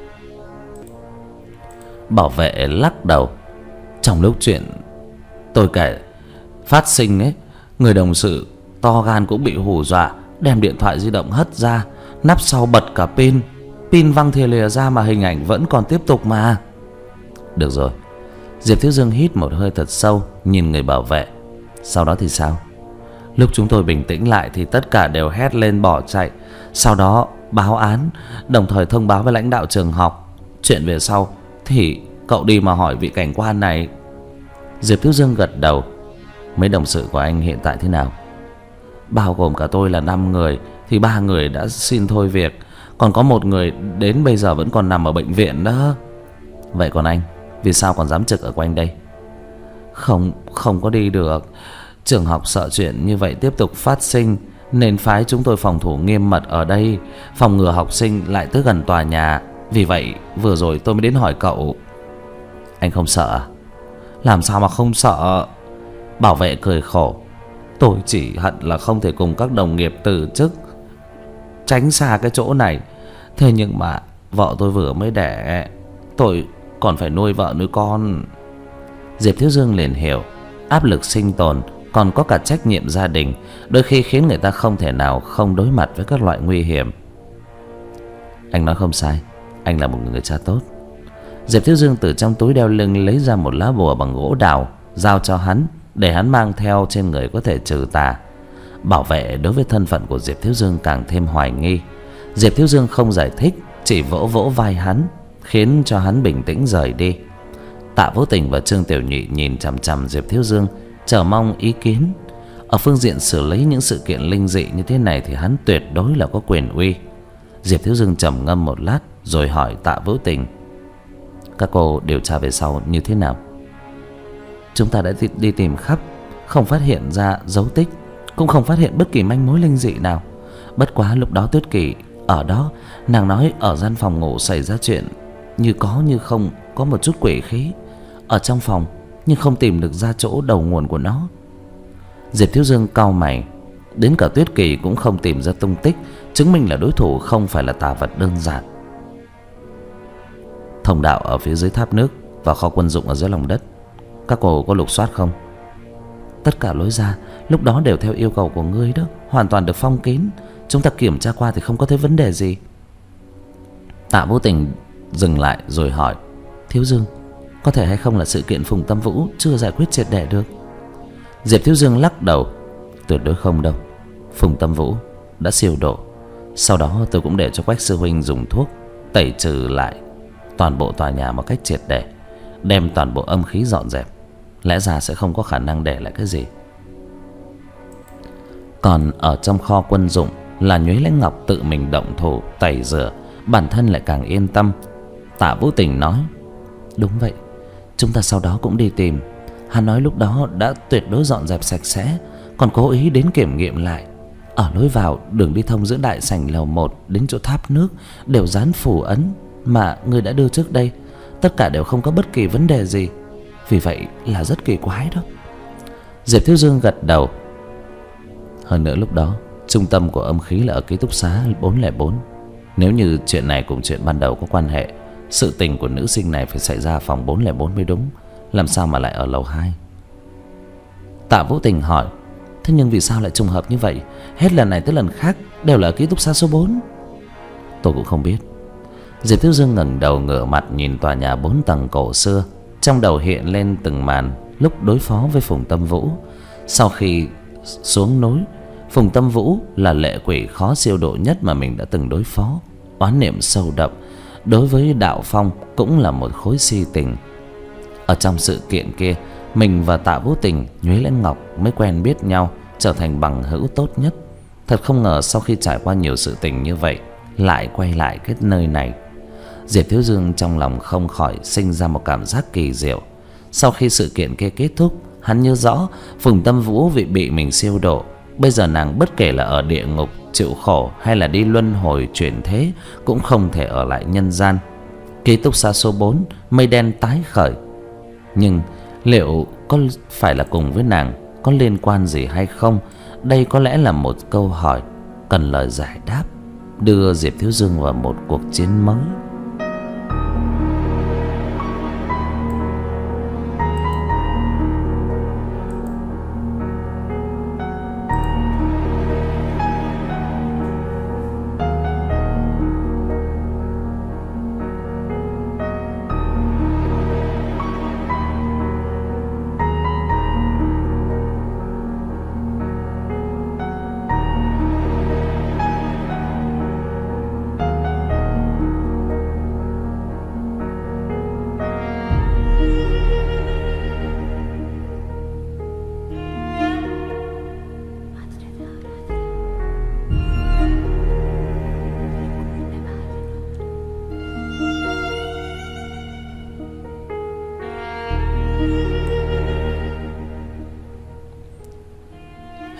Bảo vệ lắc đầu. Trong lúc chuyện tôi kể phát sinh ấy, người đồng sự to gan cũng bị hù dọa, đem điện thoại di động hất ra, nắp sau bật cả pin, pin văng thìa lìa ra mà hình ảnh vẫn còn tiếp tục mà. Được rồi. Diệp Thiếu Dương hít một hơi thật sâu, nhìn người bảo vệ. Sau đó thì sao? Lúc chúng tôi bình tĩnh lại thì tất cả đều hét lên bỏ chạy. Sau đó báo án, đồng thời thông báo với lãnh đạo trường học. Chuyện về sau thì cậu đi mà hỏi vị cảnh quan này. Diệp Thiếu Dương gật đầu. Mấy đồng sự của anh hiện tại thế nào? Bao gồm cả tôi là năm người thì ba người đã xin thôi việc, còn có một người đến bây giờ vẫn còn nằm ở bệnh viện đó. Vậy còn anh, vì sao còn dám trực ở quanh đây? Không, không có đi được. Trường học sợ chuyện như vậy tiếp tục phát sinh nên phái chúng tôi phòng thủ nghiêm mật ở đây, phòng ngừa học sinh lại tới gần tòa nhà. Vì vậy vừa rồi tôi mới đến hỏi cậu. Anh không sợ à? Làm sao mà không sợ? Bảo vệ cười khổ. Tôi chỉ hận là không thể cùng các đồng nghiệp từ chức, tránh xa cái chỗ này. Thế nhưng mà vợ tôi vừa mới đẻ, tôi còn phải nuôi vợ nuôi con. Diệp Thiếu Dương liền hiểu, áp lực sinh tồn còn có cả trách nhiệm gia đình, đôi khi khiến người ta không thể nào không đối mặt với các loại nguy hiểm. Anh nói không sai, anh là một người cha tốt. Diệp Thiếu Dương từ trong túi đeo lưng lấy ra một lá bùa bằng gỗ đào, giao cho hắn để hắn mang theo trên người có thể trừ tà. Bảo vệ đối với thân phận của Diệp Thiếu Dương càng thêm hoài nghi. Diệp Thiếu Dương không giải thích, chỉ vỗ vỗ vai hắn, khiến cho hắn bình tĩnh rời đi. Tạ Vũ Tình và Trương Tiểu Nhụy nhìn chằm chằm Diệp Thiếu Dương, chờ mong ý kiến. Ở phương diện xử lý những sự kiện linh dị như thế này thì hắn tuyệt đối là có quyền uy. Diệp Thiếu Dương trầm ngâm một lát rồi hỏi Tạ Vũ Tình: Các cô điều tra về sau như thế nào? Chúng ta đã đi tìm khắp, không phát hiện ra dấu tích, cũng không phát hiện bất kỳ manh mối linh dị nào. Bất quá lúc đó Tuyết Kỳ ở đó, nàng nói ở gian phòng ngủ xảy ra chuyện như có như không, có một chút quỷ khí ở trong phòng, nhưng không tìm được ra chỗ đầu nguồn của nó. Diệp Thiếu Dương cau mày. Đến cả Tuyết Kỳ cũng không tìm ra tung tích, chứng minh là đối thủ không phải là tà vật đơn giản. Thông đạo ở phía dưới tháp nước và kho quân dụng ở dưới lòng đất, các cô có lục soát không? Tất cả lối ra lúc đó đều theo yêu cầu của ngươi đó, hoàn toàn được phong kín. Chúng ta kiểm tra qua thì không có thấy vấn đề gì. Tạ Vô Tình dừng lại rồi hỏi: Thiếu Dương, có thể hay không là sự kiện Phùng Tâm Vũ chưa giải quyết triệt để được? Diệp Thiếu Dương lắc đầu: Tuyệt đối không đâu. Phùng Tâm Vũ đã siêu độ. Sau đó tôi cũng để cho Quách sư huynh dùng thuốc tẩy trừ lại toàn bộ tòa nhà một cách triệt để, đem toàn bộ âm khí dọn dẹp. Lẽ ra sẽ không có khả năng để lại cái gì. Còn ở trong kho quân dụng là Nhuế Lãnh Ngọc tự mình động thủ tẩy rửa, bản thân lại càng yên tâm. Tạ Vũ Tình nói: Đúng vậy, chúng ta sau đó cũng đi tìm. Hắn nói lúc đó đã tuyệt đối dọn dẹp sạch sẽ, còn cố ý đến kiểm nghiệm lại. Ở lối vào đường đi thông giữa đại sảnh lầu một đến chỗ tháp nước đều dán phù ấn mà ngươi đã đưa trước đây, tất cả đều không có bất kỳ vấn đề gì. Vì vậy là rất kỳ quái đó. Diệp Thiếu Dương gật đầu. Hơn nữa lúc đó trung tâm của âm khí là ở ký túc xá bốn không bốn. Nếu như chuyện này cùng chuyện ban đầu có quan hệ, sự tình của nữ sinh này phải xảy ra phòng bốn không bốn mới đúng. Làm sao mà lại ở lầu hai? Tạ Vũ Tình hỏi: Thế nhưng vì sao lại trùng hợp như vậy? Hết lần này tới lần khác đều là ở ký túc xá số bốn. Tôi cũng không biết. Diệp Thiếu Dương ngẩng đầu ngửa mặt nhìn tòa nhà bốn tầng cổ xưa, trong đầu hiện lên từng màn lúc đối phó với Phùng Tâm Vũ. Sau khi xuống núi, Phùng Tâm Vũ là lệ quỷ khó siêu độ nhất mà mình đã từng đối phó. Oán niệm sâu đậm, đối với Đạo Phong cũng là một khối si tình. Ở trong sự kiện kia, mình và Tạ Vũ Tình, Nhuế Lãnh Ngọc mới quen biết nhau, trở thành bằng hữu tốt nhất. Thật không ngờ sau khi trải qua nhiều sự tình như vậy, lại quay lại cái nơi này. Diệp Thiếu Dương trong lòng không khỏi sinh ra một cảm giác kỳ diệu. Sau khi sự kiện kia kết thúc, hắn nhớ rõ Phùng Tâm Vũ vì bị mình siêu độ, bây giờ nàng bất kể là ở địa ngục chịu khổ hay là đi luân hồi chuyển thế cũng không thể ở lại nhân gian. Ký túc xá số bốn, mây đen tái khởi. Nhưng liệu có phải là cùng với nàng, có liên quan gì hay không? Đây có lẽ là một câu hỏi cần lời giải đáp, đưa Diệp Thiếu Dương vào một cuộc chiến mới.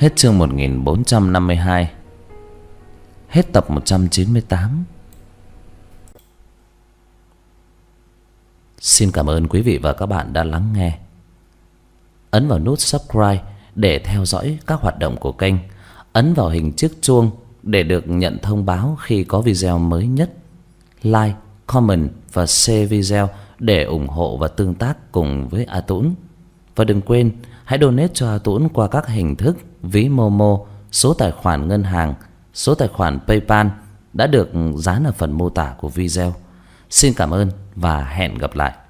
Hết chương một nghìn bốn trăm năm mươi hai. Hết tập một trăm chín mươi tám. Xin cảm ơn quý vị và các bạn đã lắng nghe. Ấn vào nút subscribe để theo dõi các hoạt động của kênh. Ấn vào hình chiếc chuông để được nhận thông báo khi có video mới nhất. Like, comment và share video để ủng hộ và tương tác cùng với A Tũng. Và đừng quên hãy donate cho A Tũng qua các hình thức ví Momo, số tài khoản ngân hàng, số tài khoản PayPal đã được dán ở phần mô tả của video. Xin cảm ơn và hẹn gặp lại.